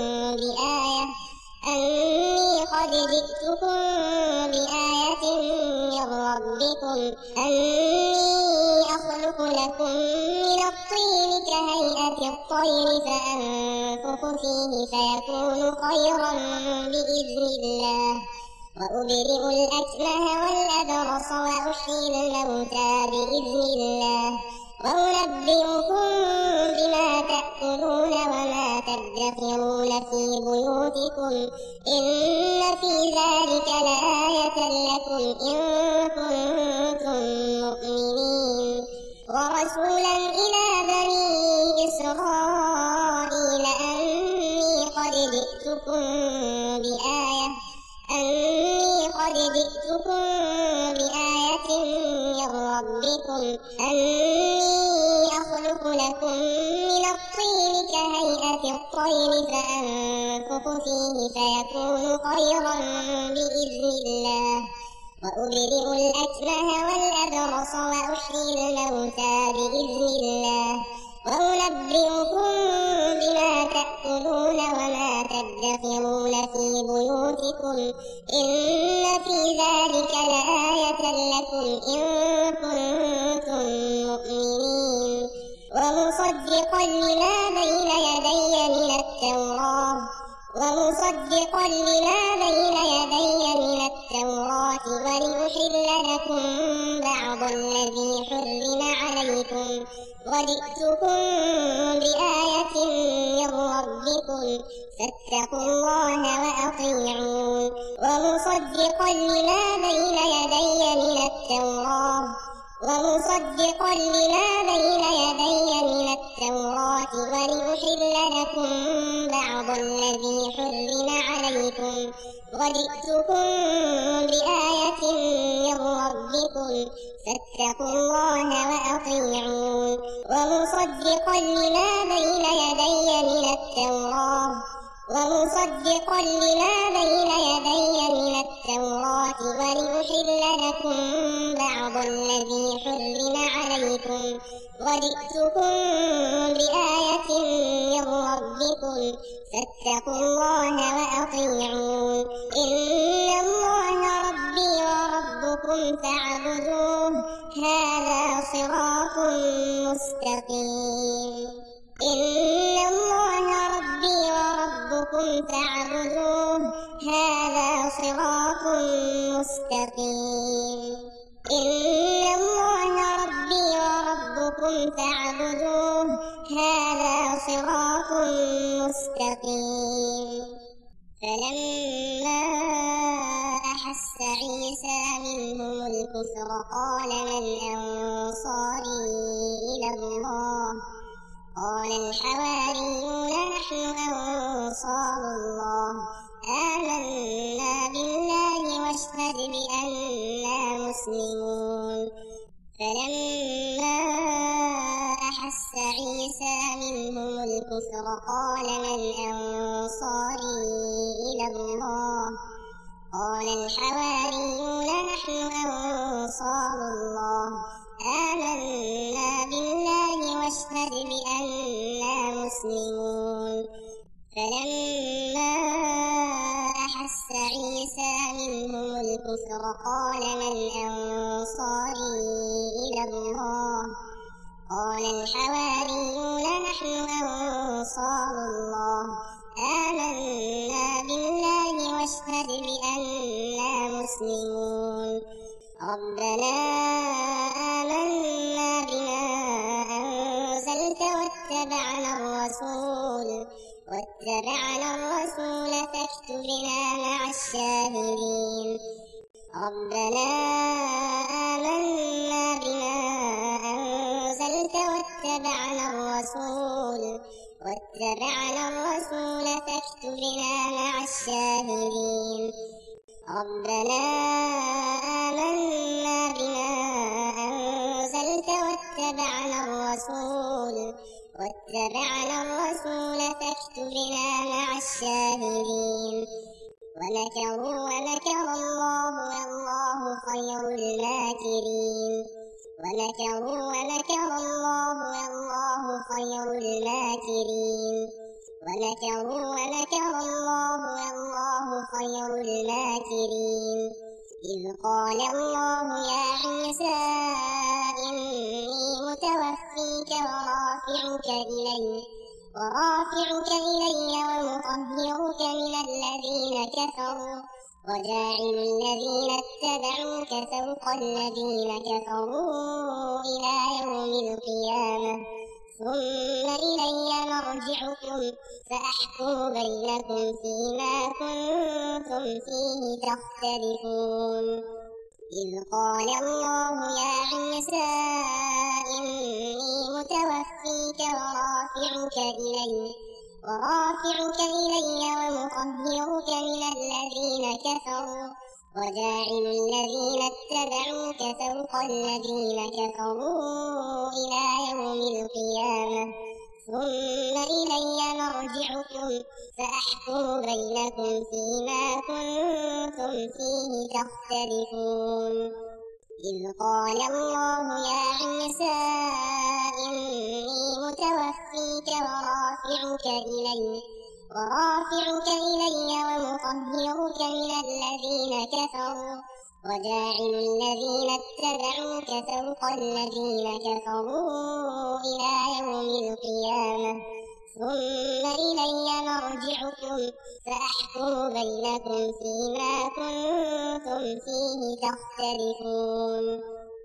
بآية من ربكم أني أخلق لكم من الطين كهيئة الطير فأنفخ فيه فيكون طيرا بإذن الله. وأبرئ الأكمه والأبرص وأحيي الموتى بإذن الله. وأنبئكم بما تأكلون وما تدخرون في بيوتكم إن في ذلك لآية لكم إن كنتم مؤمنين. ورسولا إلى بني إسرائيل أني قد جئتكم بآية من ربكم أني أخلق لكم من الطين كهيئة الطير فأنفخ فيه فيكون طيرا بإذن الله. وأبرئ الأكمه والأبرص وأحيي الموتى بإذن الله. وأنبئكم بما تأكلون وما تدخرون في بيوتكم إن في ذلك لآية لكم إن كنتم مؤمنين. ومصدقا لما بين يدي من التوراة ولأحل لكم بعض الذي حرم عليكم وجئتكم بآية من ربكم فاتقوا الله وأطيعون ومصدقا لما بين يدي من التوراة ولأحل لكم بعض الذي حرم عليكم وجئتكم بآية من ربكم فاتقوا الله وأطيعون ومصدقا لما بين يدي من التوراة ولأحل لكم بعض الذي حرم عليكم وجئتكم بآية من ربكم فاتقوا الله وأطيعون إن الله ربي وربكم فاعبدوه هذا صراط مستقيم إن الله ربي وربكم فاعبدوه هذا صراط مستقيم إن الله ربي وربكم فاعبدوه هذا صراط مستقيم فلما أحس عيسى منهم الكفر قال من أنصاري إلى الله قال الحواريون نحن أنصار الله آمنا بالله واشهد بأننا مسلمون فلما أحس عيسى منهم الكفر قال من أنصاري إلى الله قال الحواريون نحن أنصار الله آمنا بالله واشهد بأننا مسلمون فلما أحس عيسى منهم الكفر قال من أنصاري إلى الله قال الحواريون نحن أنصار الله آمنا بالله واشهد بأننا مسلمون ربنا آمنا بما أنزلت واتبعنا الرسول فاكتبنا مع الشاهدين ربنا آمنا بما أنزلت واتبعنا الرسول فاكتبنا مع الشاهدين ربنا آمنا بما أنزلت واتبعنا الرسول فاكتبنا مع الشاهدين ومكروا ومكر الله والله خير الماكرين إذ قال الله يا عيسى إني متوفيك ورافعك إلي ومطهرك من الذين كفروا وجاعل الذين اتبعوك فوق الذين كفروا إلى يوم القيامة ثم إلي مرجعكم فأحكم بينكم فيما كنتم فيه تختلفون إذ قال الله يا عيسى إني متوفيك ورافعك إلي ومطهرك من الذين كفروا وجاعل الذين اتبعوك فوق الذين كفروا إلى يوم القيامة ثم إلي مرجعكم فأحكم بينكم فيما كنتم فيه تختلفون إذ قال الله يا عيسى إني متوفيك ورافعك إلي ومطهرك من الذين كفروا وجاعل الذين اتبعوك فوق الذين كفروا إلى يوم القيامة ثم إلي مرجعكم فأحكم بينكم فيما كنتم فيه تختلفون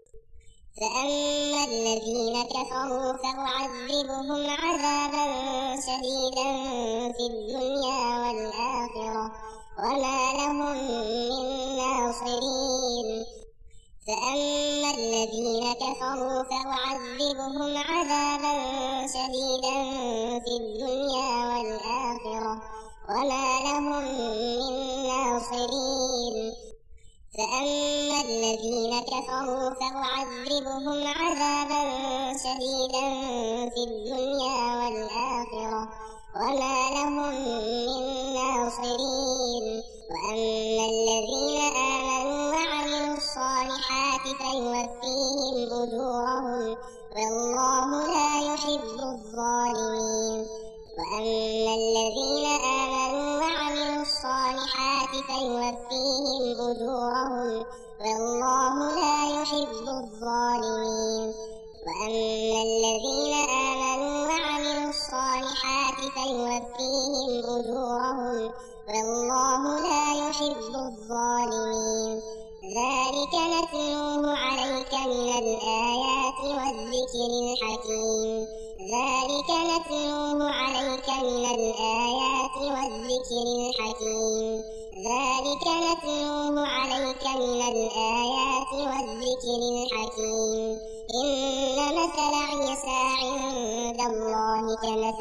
فأما الذين كفروا فأعذبهم عذابا شديدا في الدنيا والآخرة وما لهم من ناصرين فأما الذين كفروا فأعذبهم عذابا شديدا في الدنيا والآخرة وما لهم من ناصرين فأما الذين كفروا فأعذبهم عذابا شديدا في الدنيا والآخرة وما لهم من ناصرين وأما الذين آمنوا وعملوا الصالحات فيوفيهم أجورهم والله لا يحب الظالمين وأما الذين آمنوا وعملوا الصالحات فيوفيهم أجورهم والله لا يحب الظالمين وأما الذين آمنوا وعملوا الصالحات فيوفيهم أجورهم والله لا يحب الظالمين ذلك نتلوه عليك من الآيات والذكر الحكيم ذلك نتلوه عليك من الآيات والذكر الحكيم ذلك نتلوه عليك من الآيات والذكر الحكيم إن مثل عيسى عند الله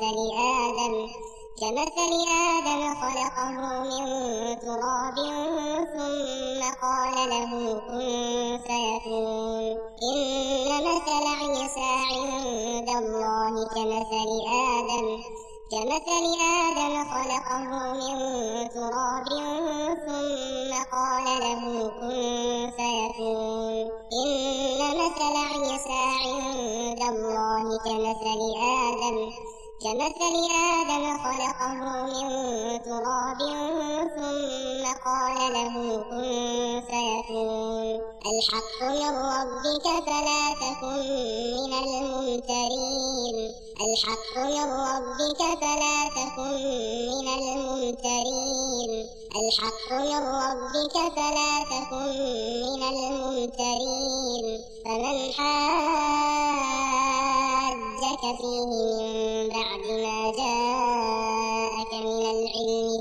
كمثل آدم خلقه من تراب ثم قال له كن فيكون إن مثل عيسى عند الله كمثل آدم خلقه من تراب ثم قال له كن فيكون إن مثل عيسى عند الله كمثل آدم خلقه من تراب ثم قال له كن فيكون الحق من ربك فلا تكن من الممترين الحق من ربك فلا تكن من الممترين الحق من ربك فلا تكن من الممترين فمن حاجك فيه من بعد ما جاءك من العلم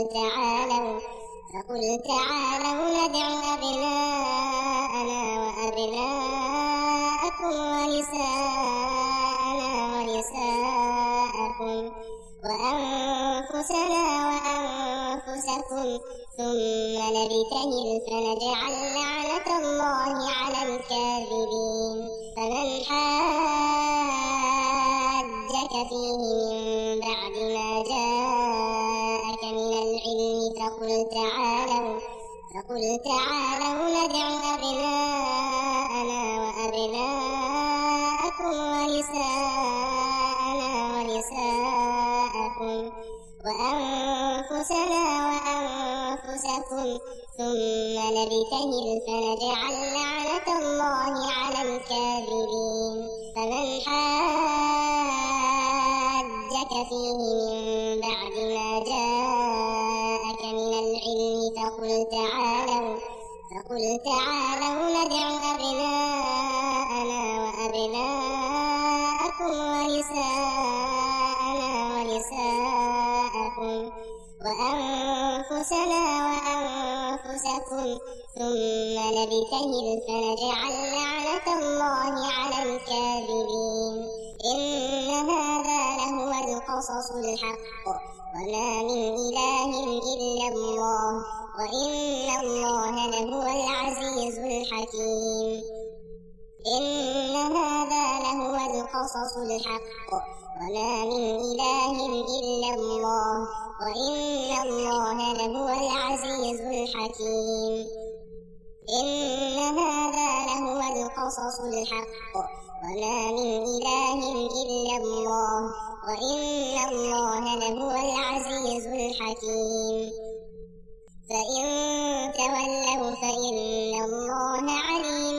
فقل تعالوا ندع أبناءنا وأبناءكم ونساءنا ونساءكم وأنفسنا وأنفسكم ثم نبتهل فنجعل لعنة الله على الكاذبين فمن حاجك فيه من بعد ما جاءك من العلم فقل تعالوا ندع أبناءنا وأبناءكم ونساءنا ونساءكم وأنفسنا وأنفسكم ثم نبتهل فنجعل لعنة الله على الكاذبين فمن حاجك فيه من بعد ما جاءك من العلم فقل تعالوا ندع أبناءنا وأبناءكم ونساءنا ونساءكم وأنفسنا وأنفسكم ثم نبتهل فنجعل لعنة الله على الكاذبين إن هذا لهو القصص الحق وما من إله إلا الله وإن الله لهو العزيز الحكيم إن هذا لهو القصص الحق وما من إله إلا الله وإن الله لهو العزيز الحكيم إن هذا لهو القصص الحق وما من إله إلا الله وإن الله لهو العزيز الحكيم فإن تولوا فإن الله عليم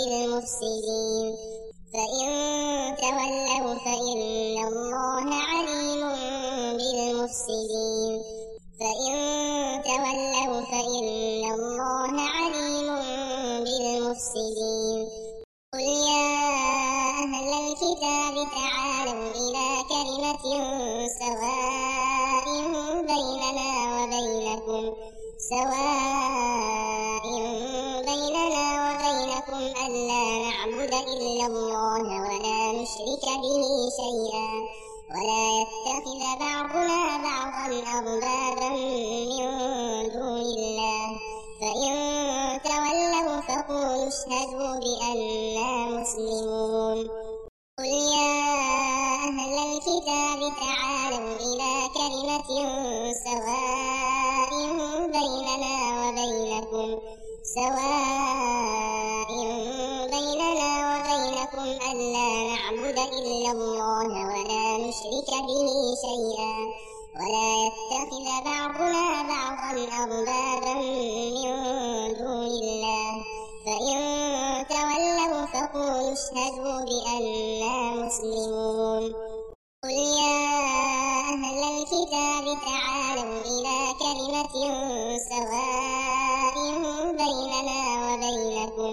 بالمفسدين فإن تولوا فإن الله عليم تولوا فإن الله عليم بالمفسدين قل يا أهل الكتاب تعالوا إلى كلمة سواء بيننا وبينكم ألا نعبد إلا الله ولا نشرك به شيئا ولا يتخذ بعضنا بعضا أربابا من دون الله فإن تولوا فقولوا اشهدوا بأننا مسلمون قل يا أهل الكتاب تعالوا إلى كلمة سواء بيننا وبينكم ألا نعبد إلا الله ولا نشرك به شيئا ولا يتخذ بعضنا بعضا أربابا من دون الله فإن تولوا فقولوا اشهدوا بأننا مسلمون قل يا أهل الكتاب تعالوا إلى كلمة سواء بيننا وبينكم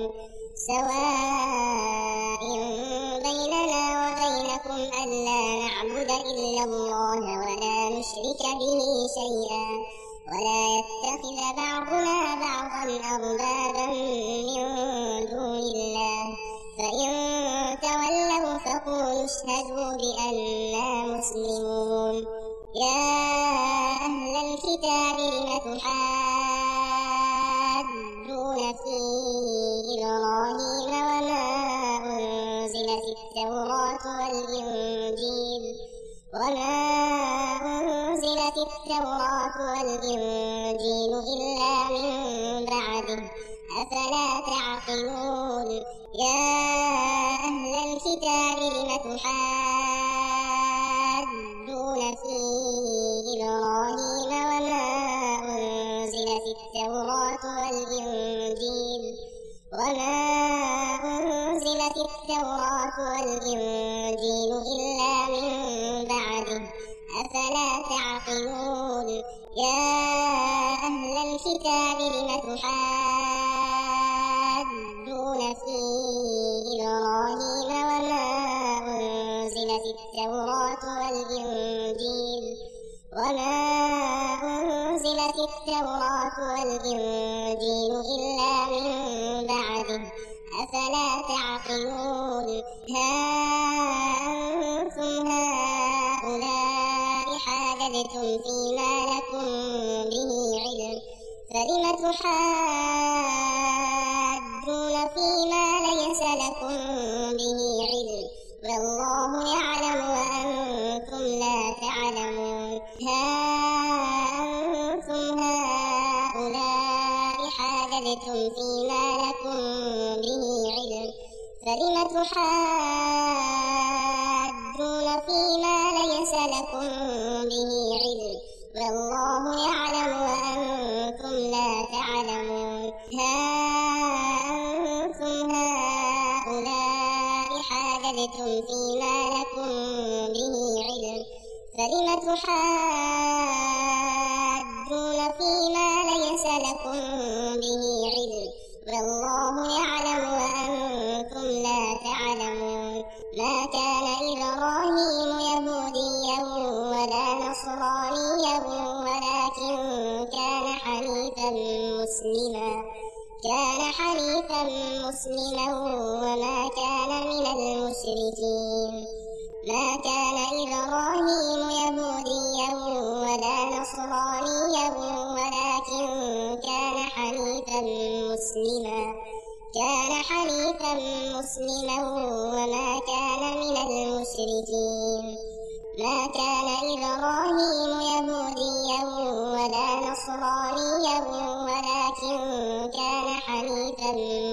ألا نعبد إلا الله ولا نشرك به شيئا ولا يتخذ بعضنا بعضا أربابا من دون الله فإن تولوا فقولوا اشهدوا بأننا مسلمون يا أهل الكتاب لم تحاجون في إبراهيم وما أنزلت التوراة والإنجيل إلا من بعده أفلا تعقلون يا أهل الكتاب لم تحاجون في إبراهيم وما أنزلت التوراة والإنجيل إلا من بعده أفلا تعقلون يا أهل الكتاب لم تحاجون في إبراهيم وما أنزلت التوراة والإنجيل إلا من بعده أفلا تعقلون ها أنتم هؤلاء حاججتم فيما لكم به علم فلم تحاجون فيما ليس لكم به علم والله يعلم وأنتم لا تعلمون ها أنتم هؤلاء حاججتم فيما لكم به علم فلم تحاجون فيما ليس لكم به علم والله يعلم وأنتم لا تعلمون ها أنتم هؤلاء حاججتم فيما لكم به علم فلم تحاجون فيما ليس لكم به علم والله يعلم وأنتم لا تعلمون ما كان إبراهيم يهوديا ولا نصرانيا ولكن كان حنيفا مسلما وما كان من المشركين ما كان إبراهيم يهوديا ولا نصرانيا ولكن كان حنيفا مسلما وما كان من المشركين ما كان إبراهيم يهوديا ولا نصرانيا ولكن كان حنيفا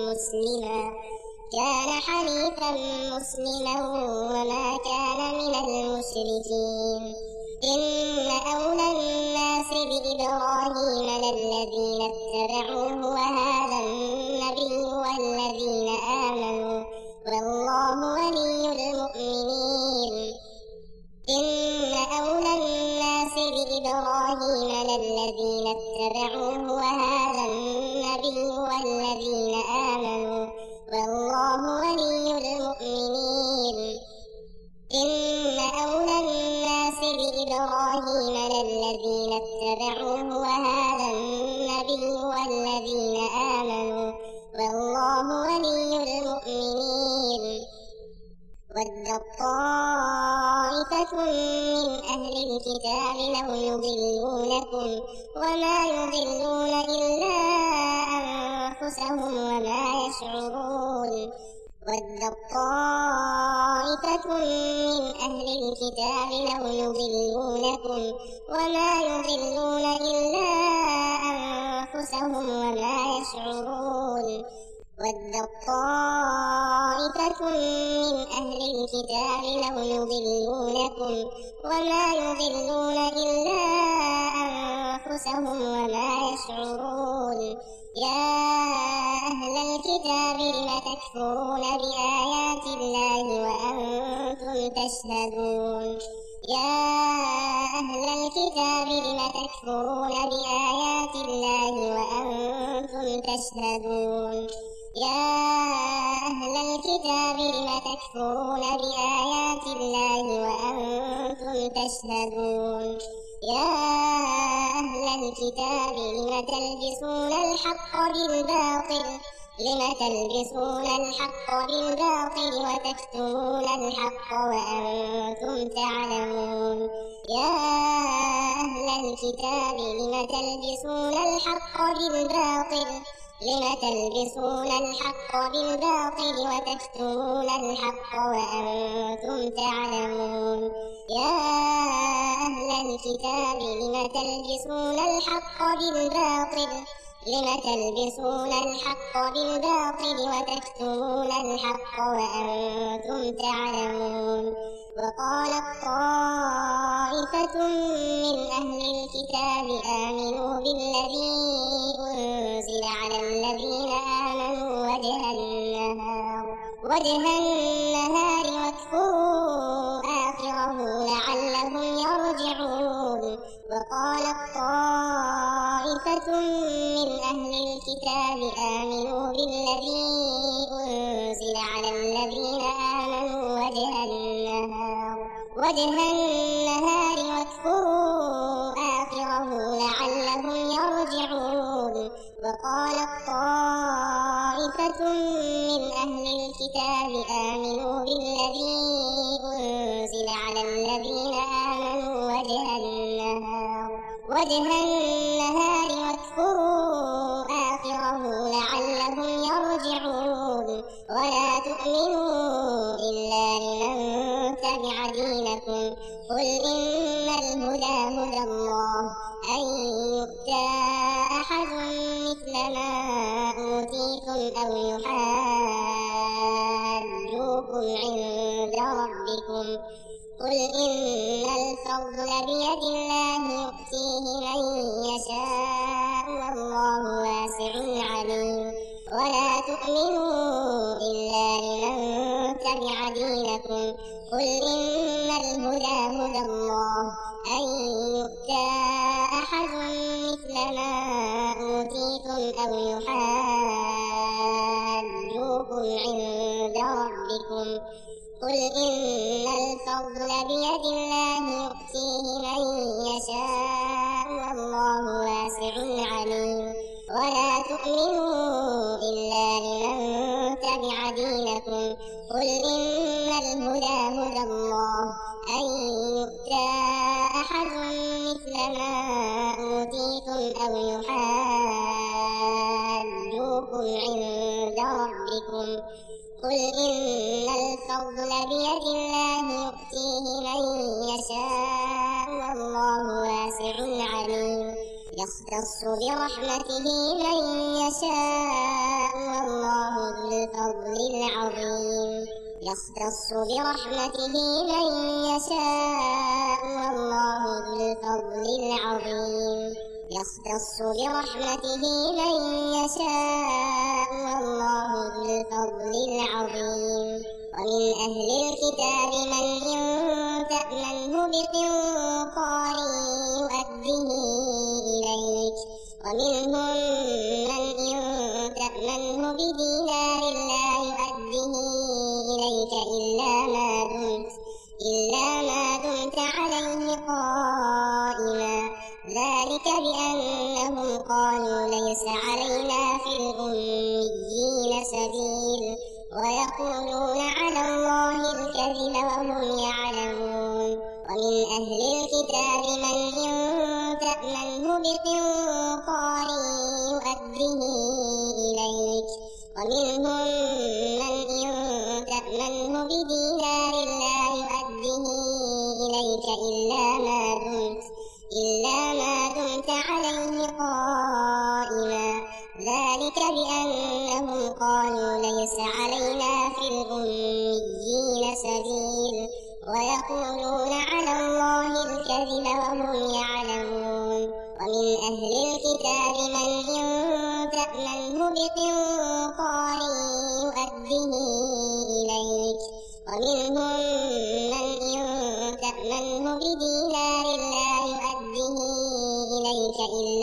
مسلما وما كان من المشركين إن أولى الناس بإبراهيم للذين اتبعوه وهذا النبي والذين آمنوا والله ولي المؤمنين إن أولى الناس إبراهيم للذين اتبعوه وهذا النبي والذين آمنوا والله ولي المؤمنين إن أولى الناس بإبراهيم للذين اتبعوه وهذا النبي والذين آمنوا والله ولي المؤمنين ودت طائفة من أهل الكتاب لو يضلونكم وما يضلون إلا أنفسهم وما يشعرون ودت طائفة من أهل الكتاب لو يضلونكم وما يضلون إلا أنفسهم وما يشعرون ودت طائفة من أهل الكتاب لو يضلونكم وما يضلون إلا أنفسهم وما يشعرون يا أهل الكتاب لم تكفرون بآيات الله وأنتم تشهدون يا أهل الكتاب لم تكفرون بآيات الله وأنتم تشهدون يا أهل الكتاب لم تكفرون بآيات الله وأنتم تشهدون يا أهل الكتاب لم تلبسون الحق بالباطل وتكتمون الحق وأنتم تعلمون يا أهل الكتاب لم تلبسون الحق بالباطل وتكتمون الحق وأنتم تعلمون يا أهل الكتاب لم تلبسون الحق بالباطل وتكتمون الحق وأنتم تعلمون وقالت طائفة من أهل الكتاب آمنوا بالذي أنزل على الذين آمنوا وجه النهار واكفروا آخره لعلهم يرجعون وقالت طائفة من أهل الكتاب آمنوا بالذي أنزل على الذين آمنوا وجه النهار واكفروا آخره لعلهم يرجعون وقالت طائفة من أهل الكتاب آمنوا بالذي أنزل على الذين آمنوا وجه النهار واكفروا آخره لعلهم يرجعون ولا تؤمنوا إلا لمن تبع دينكم قل إن الهدى هدى الله أن يؤتى أحد مثل ما أوتيتم أو يحاجوكم عند ربكم قل إن الفضل بيد الله يؤتيه من يشاء والله واسع عليم ولا تؤمنوا إلا لمن تبع دينكم قل إن الهدى هدى الله أن يؤتى أحد مثل ما أوتيتم أو يحاجوكم عند ربكم قل إن الفضل بيد الله يؤتيه من يشاء والله واسع عليم ولا تؤمنوا إلا لمن تبع دينكم قل إن الهدى هدى الله أن يؤتى أحد مثل ما أوتيتم أو يحاجوكم عند ربكم قل إن الفضل بيد الله يؤتيه من يشاء والله واسع عليم يختص برحمته من يشاء والله ذو الفضل العظيم يختص برحمته من يشاء والله ذو الفضل العظيم يختص برحمته من يشاء والله ذو الفضل العظيم ومن أهل الكتاب من إن تأمنه بقنطار يؤديه إليك، ومنهم من إن تأمنه بدينار لا يؤديه إليك إلا ما دمت عليه قائما، ذلك بأنهم قالوا ليس علينا في الأميين سبيل ويقولون على الله الكذب وهم يعلمون. ومن أهل الكتاب من إن تأمنه بقنطار يؤديه إليك، ومنهم من إن تأمنه بدينار لا يؤديه إليك إلا ما دمت عليه قائما، ذلك بأنهم قالوا ليس علينا في الأميين سبيل ويقولون على الله الكذب وهم يعلمون. ومن أهل الكتاب من إن تأمنه بقنطار يؤديه إليك، ومنهم من إن تأمنه بدينار لا يؤديه إليك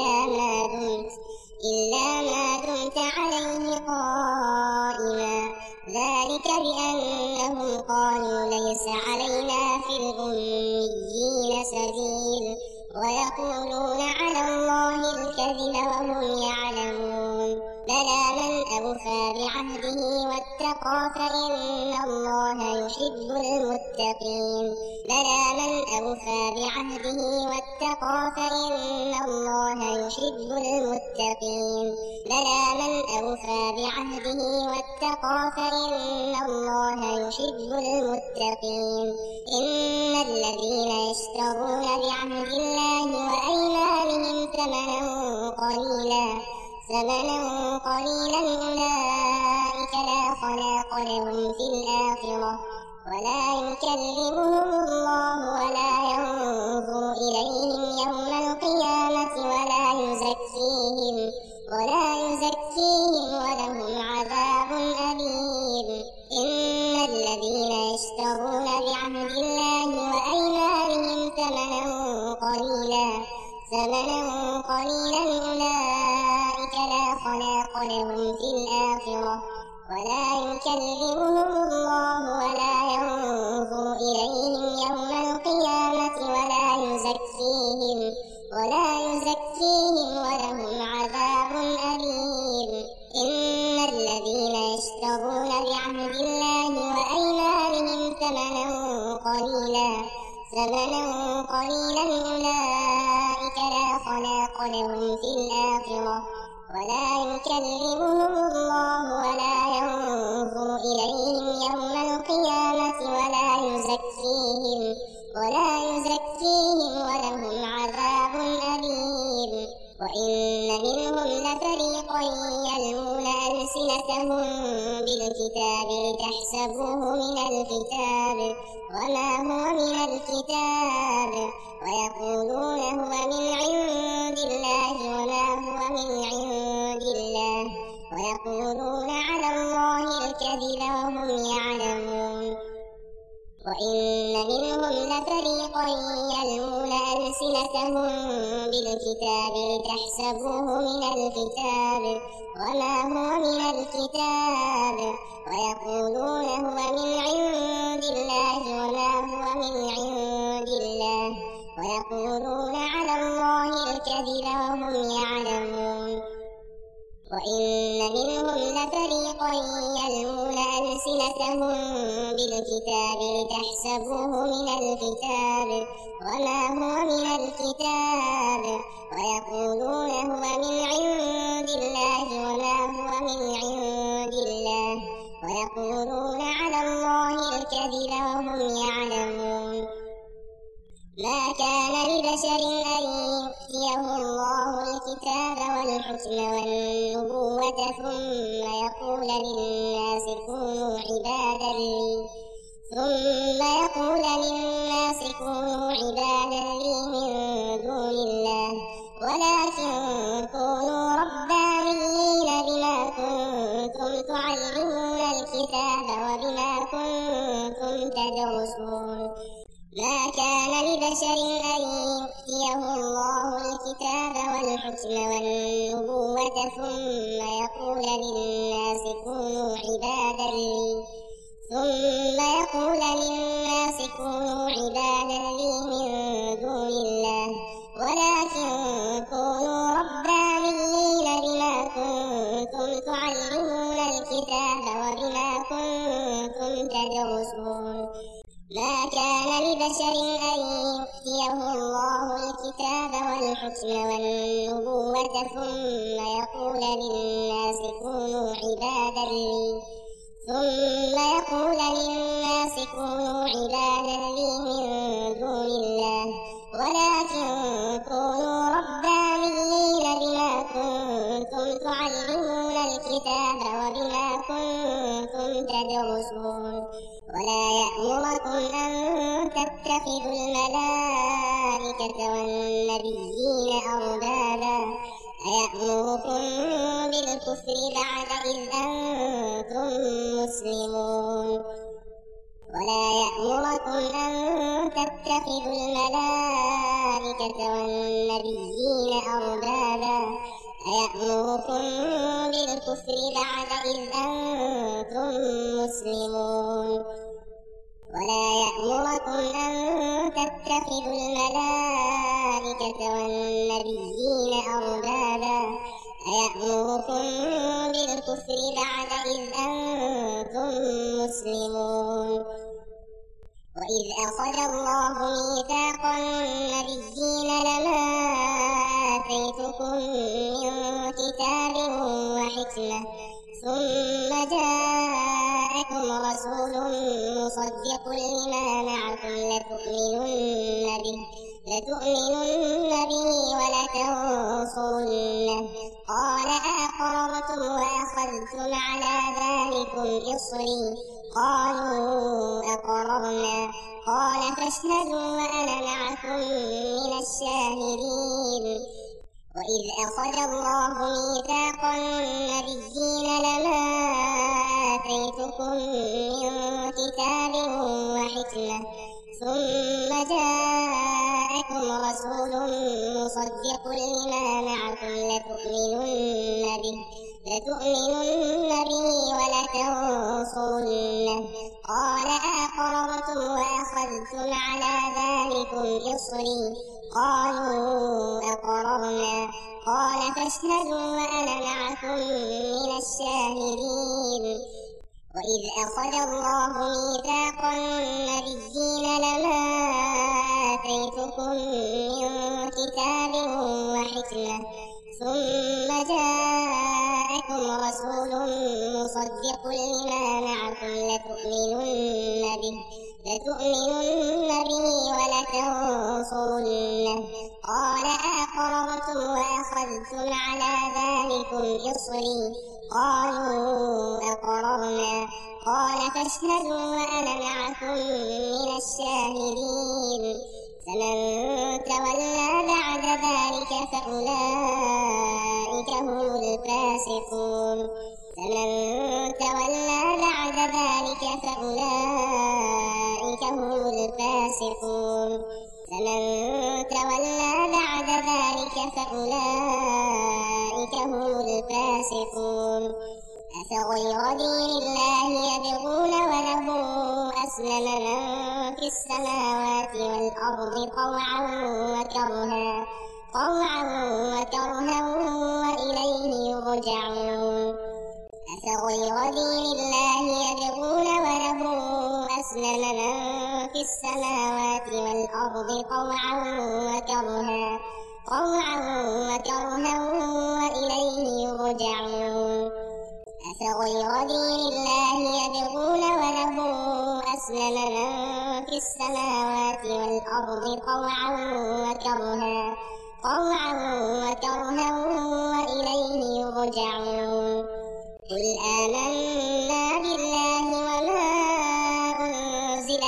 إلا ما دمت عليه قائما، ذلك بأنهم قالوا ليس علينا في الأميين سبيل ويقولون على الله الكذب وهم يعلمون. بلى من أوفى بعهده واتقى فإن الله يحب المتقين. بلى من أوفى بعهده واتقى فإن الله يحب المتقين. بلى من أوفى بعهده واتقى فإن الله يحب المتقين. إن الذين يشترون بعهد الله وأيمانهم ثمنا قليلا أولئك لا خلاق لهم في الآخرة ولا يكلمهم الله ولا ينظر إليهم يوم القيامة ولا يزكيهم ولهم عذاب أليم. إن الذين يشترون بعهد الله وأيمانهم ثمنا قليلا أولئك لا خلاق لهم في الآخرة ولا يكلمهم الله ولا ينظر إليهم يوم القيامة ولا يزكيهم ولهم عذاب أليم. إن الذين يشترون بعهد الله وأيمانهم ثمنا قليلا أولئك لا خلاق لهم في الآخرة ولا يكلمهم الله ولا ينظر إليهم يوم القيامة ولا يزكيهم ولهم عذاب أليم. وإن منهم لفريقا يلوون ألسنتهم بالكتاب لتحسبوه من الكتاب وما هو من الكتاب ويقولون هو من عند الله وما هو من عند الله ويقولون على الله الكذب وهم يعلمون. وإن منهم لفريقا يلوون ألسنتهم بالكتاب لتحسبوه من الكتاب وما هو من الكتاب ويقولون هو من عند الله وما هو من عند الله ويقولون على الله الكذب وهم يعلمون. وإن منهم لفريقا يلوون ألسنتهم بالكتاب لتحسبوه من الكتاب وما هو من الكتاب ويقولون هو من عند الله وما هو من عند الله ويقولون على الله الكذب وهم يعلمون. ما كان لبشر أن يؤتيه الله الكتاب والحكم والنبوة ثم يقول للناس كونوا عبادا لي من دون الله ولكن كونوا ربانيين بما كنتم تعلمون الكتاب وبما كنتم تدرسون. ما كان لبشر أن يؤتيه الله الكتاب والحكم والنبوة ثم يقول للناس كونوا عبادا لي من دون الله ولكن كونوا ربانيين بما كنتم تعلمون الكتاب وبما كنتم تدرسون. ما كان لبشر أن يؤتيه الله الكتاب والحكم والنبوة ثم يقول للناس كونوا عبادا لي من دون الله ولكن كونوا ربانيين بما كنتم تعلمون الكتاب وبما كنتم تدرسون. ولا يأمركم أن تتخذوا الملائكة والنبيين أربابا أيأمركم بالكفر بعد إذ أنتم مسلمون. ولا يأمركم أن تتخذوا الملائكة والنبيين أربابا أيأمركم بالكفر بعد إذ أنتم مسلمون. ولا يأمركم أن تتخذوا الملائكة والنبيين أربابا أيأمركم بالكفر بعد إذ أنتم مسلمون. وإذ أخذ الله ميثاق النبيين لما آتيتكم من كتاب وحكمة ثم جاءكم رسول مصدق لما معكم لتؤمنن به ولتنصرنه قال أأقررتم وأخذتم على ذلكم إصري قالوا أقررنا قال فاشهدوا وأنا معكم من الشاهدين. وإذ أخذ الله ميثاق النبيين لما آتيتكم من كتاب وحكمة ثم جاءكم رسول مصدق لما معكم لتؤمنن به ولتنصرنه قال أأقررتم وأخذتم على ذلكم إصري قالوا أقررنا قال فاشهدوا وأنا معكم من الشاهدين. وإذ أخذ الله ميثاق النبيين لما آتيتكم من كتاب وحكمة ثم جاءكم رسول مصدق لما معكم لتؤمنن به ولتنصرنه قال أأقررتم وأخذتم على ذلكم إصري قالوا أقررنا قال فاشهدوا وأنا معكم من الشاهدين. فمن تولى بعد ذلك فأولئك هم الفاسقون. أفغير دين الله يبغون وله أسلم من في السماوات والأرض طوعا وكرها وإليه يرجعون. أفغير دين الله يبغون وله أسلم من في السماوات والأرض طوعا وكرها وإليه يرجعون. أفغير دين الله يبغون وله أسلم من في السماوات والأرض طوعا وكرها وإليه يرجعون. قل آمنا بالله وما أنزل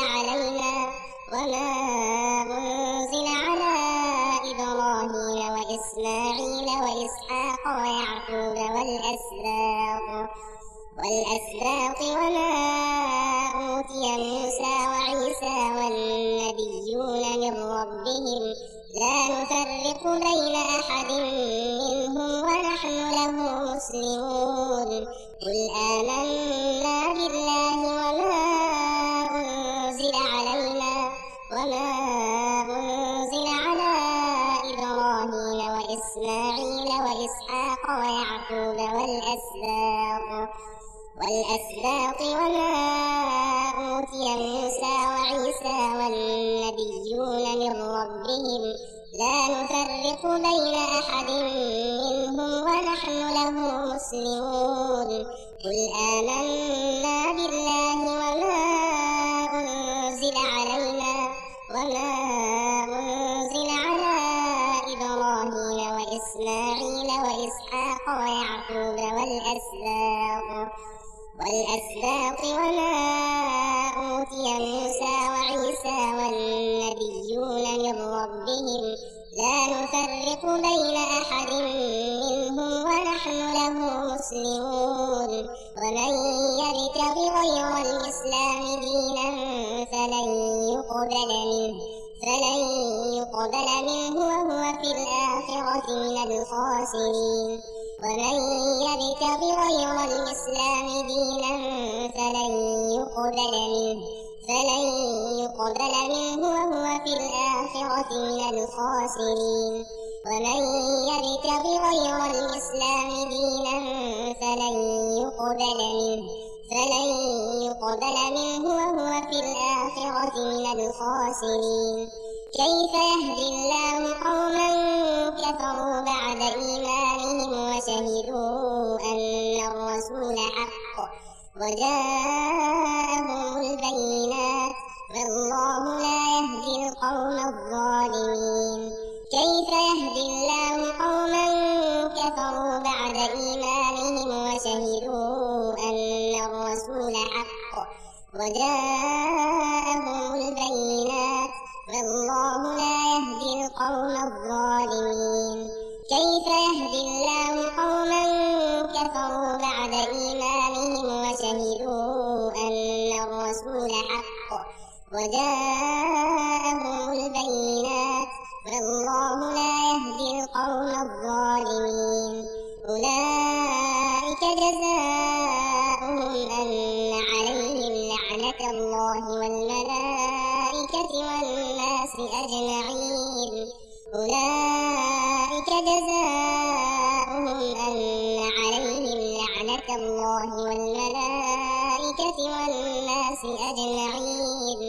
على إبراهيم وإسماعيل وإسحاق ويعقوب والأسباط وما أوتي موسى وعيسى والنبيون من ربهم لا نفرق بين أحد منهم ونحن له مسلمون قل آمنا بالله وما أنزل على إبراهيم وإسماعيل وإسحاق ويعقوب والأسباط وما أوتي موسى وعيسى والنبيون من ربهم لا نفرق بين أحد منهم ونحن له مسلمون قل آمنا بالله وما أنزل على إبراهيم وإسماعيل وإسحاق ويعقوب والأسباط وما أوتي موسى وعيسى والنبيون من ربهم لا نفرق بين أحد منهم ونحن له مسلمون ومن يبتغ غير الإسلام دينا فلن يقبل منه وهو في الآخرة من الخاسرين ومن يبتغ غير الإسلام دينا فلن يقبل منه وهو في الآخرة من الخاسرين ومن يبتغ غير الإسلام دينا فلن يقبل منه وهو في الآخرة من الخاسرين كيف يهدي الله قوما كفروا بعد إيمانهم وشهدوا أن الرسول حق وجاءهم البينات والله لا يهدي القوم الظالمين كيف يهدي الله قوما كفروا بعد إيمانهم وشهدوا أن الرسول حق وجاءهم البينات والله لا يهدي القوم الظالمين كيف يهدي الله قوما كفروا بعد إيمانهم وشهدوا أن الرسول حق وجاءهم البينات والله لا يهدي القوم الظالمين أولئك جزاؤهم أن عليهم لعنة الله والملائكة والناس أجمعين أولئك جزاؤهم أن عليهم لعنة الله والملائكة والناس أجمعين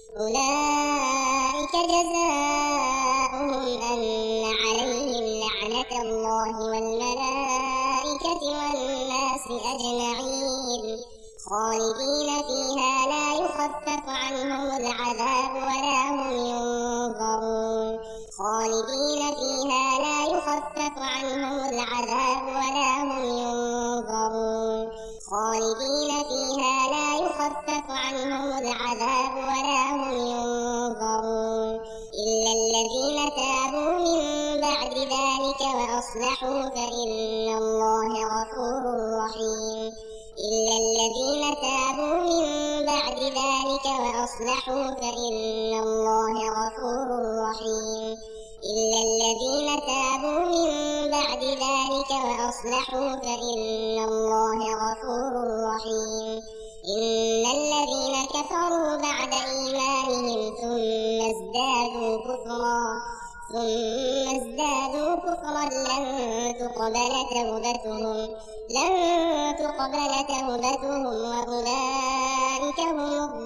أولئك جزاؤهم أن عليهم لعنة الله والملائكة والناس أجمعين خالدين فيها لا يخفف عنهم العذاب ولا هم ينظرون خالدين فيها لا يخفف عنهم العذاب ولا هم ينظرون خالدين فيها لا يخفف عنهم العذاب ولا هم ينظرون إلا الذين تابوا من بعد ذلك وأصلحوا فإن الله غفور رحيم إلا الذين تابوا من بعد ذلك وأصلحوا فإن الله غفور رحيم إلا الذين تابوا من بعد ذلك وأصلحوا فإن الله غفور رحيم إن الذين كفروا بعد إيمانهم ثم ازدادوا كفرا لن تقبل توبتهم وأولئك هم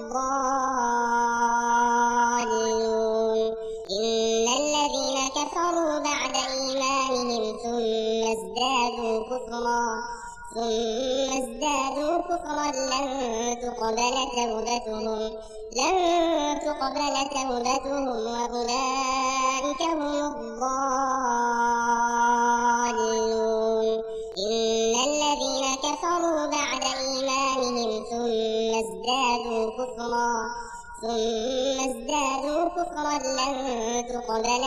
الضالون إن الذين كفروا بعد إيمانهم ثم ازدادوا كفرا لن تقبل توبتهم وأولئك هم الضالون إن الذين كفروا بعد إيمانهم ثم ازدادوا كفرا لن تقبل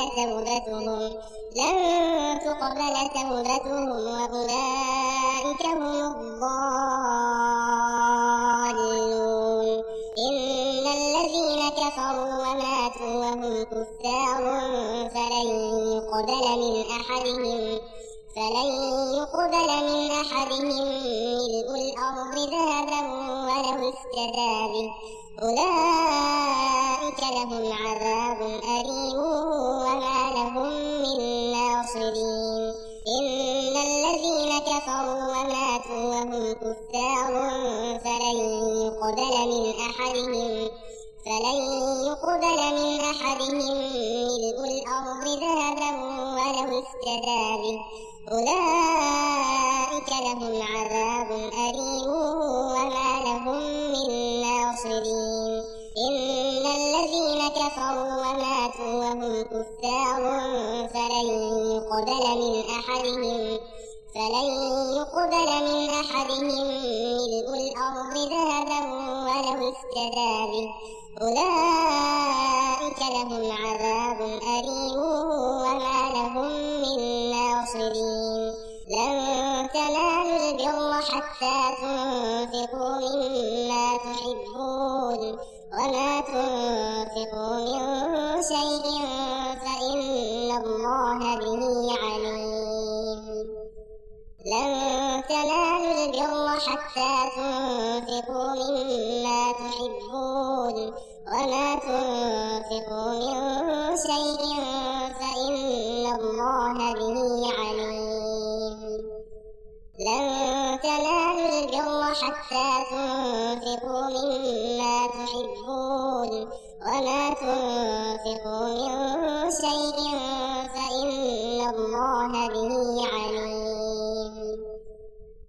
توبتهم وأولئك هم الضالون كفار فلن يقبل من أحدهم ملء الأرض ذهبا ولو افتدى به أولئك لهم عذاب أليم وما لهم من ناصرين إن الذين كفروا وماتوا وهم كفار فلن يقبل من أحدهم ملء الأرض ذهبا ولو افتدى به أولئك لهم عذاب أليم وما لهم من ناصرين إن الذين كفروا وماتوا وهم كفار فلن يقبل من أحدهم ملء الأرض ذهبا ولو افتدى به أولئك لهم عذاب أليم وما لهم من ناصرين لن تنالوا البر حتى تنفقوا مما تحبون وما تنفقوا من شيء فإن الله به عليم لن تنالوا البر حتى تنفقوا مما تحبون وما تنفقوا من شيء فإن الله به عليم لن تنالوا البر حتى تنفقوا مما تحبون وما تنفقوا من شيء فإن الله به عليم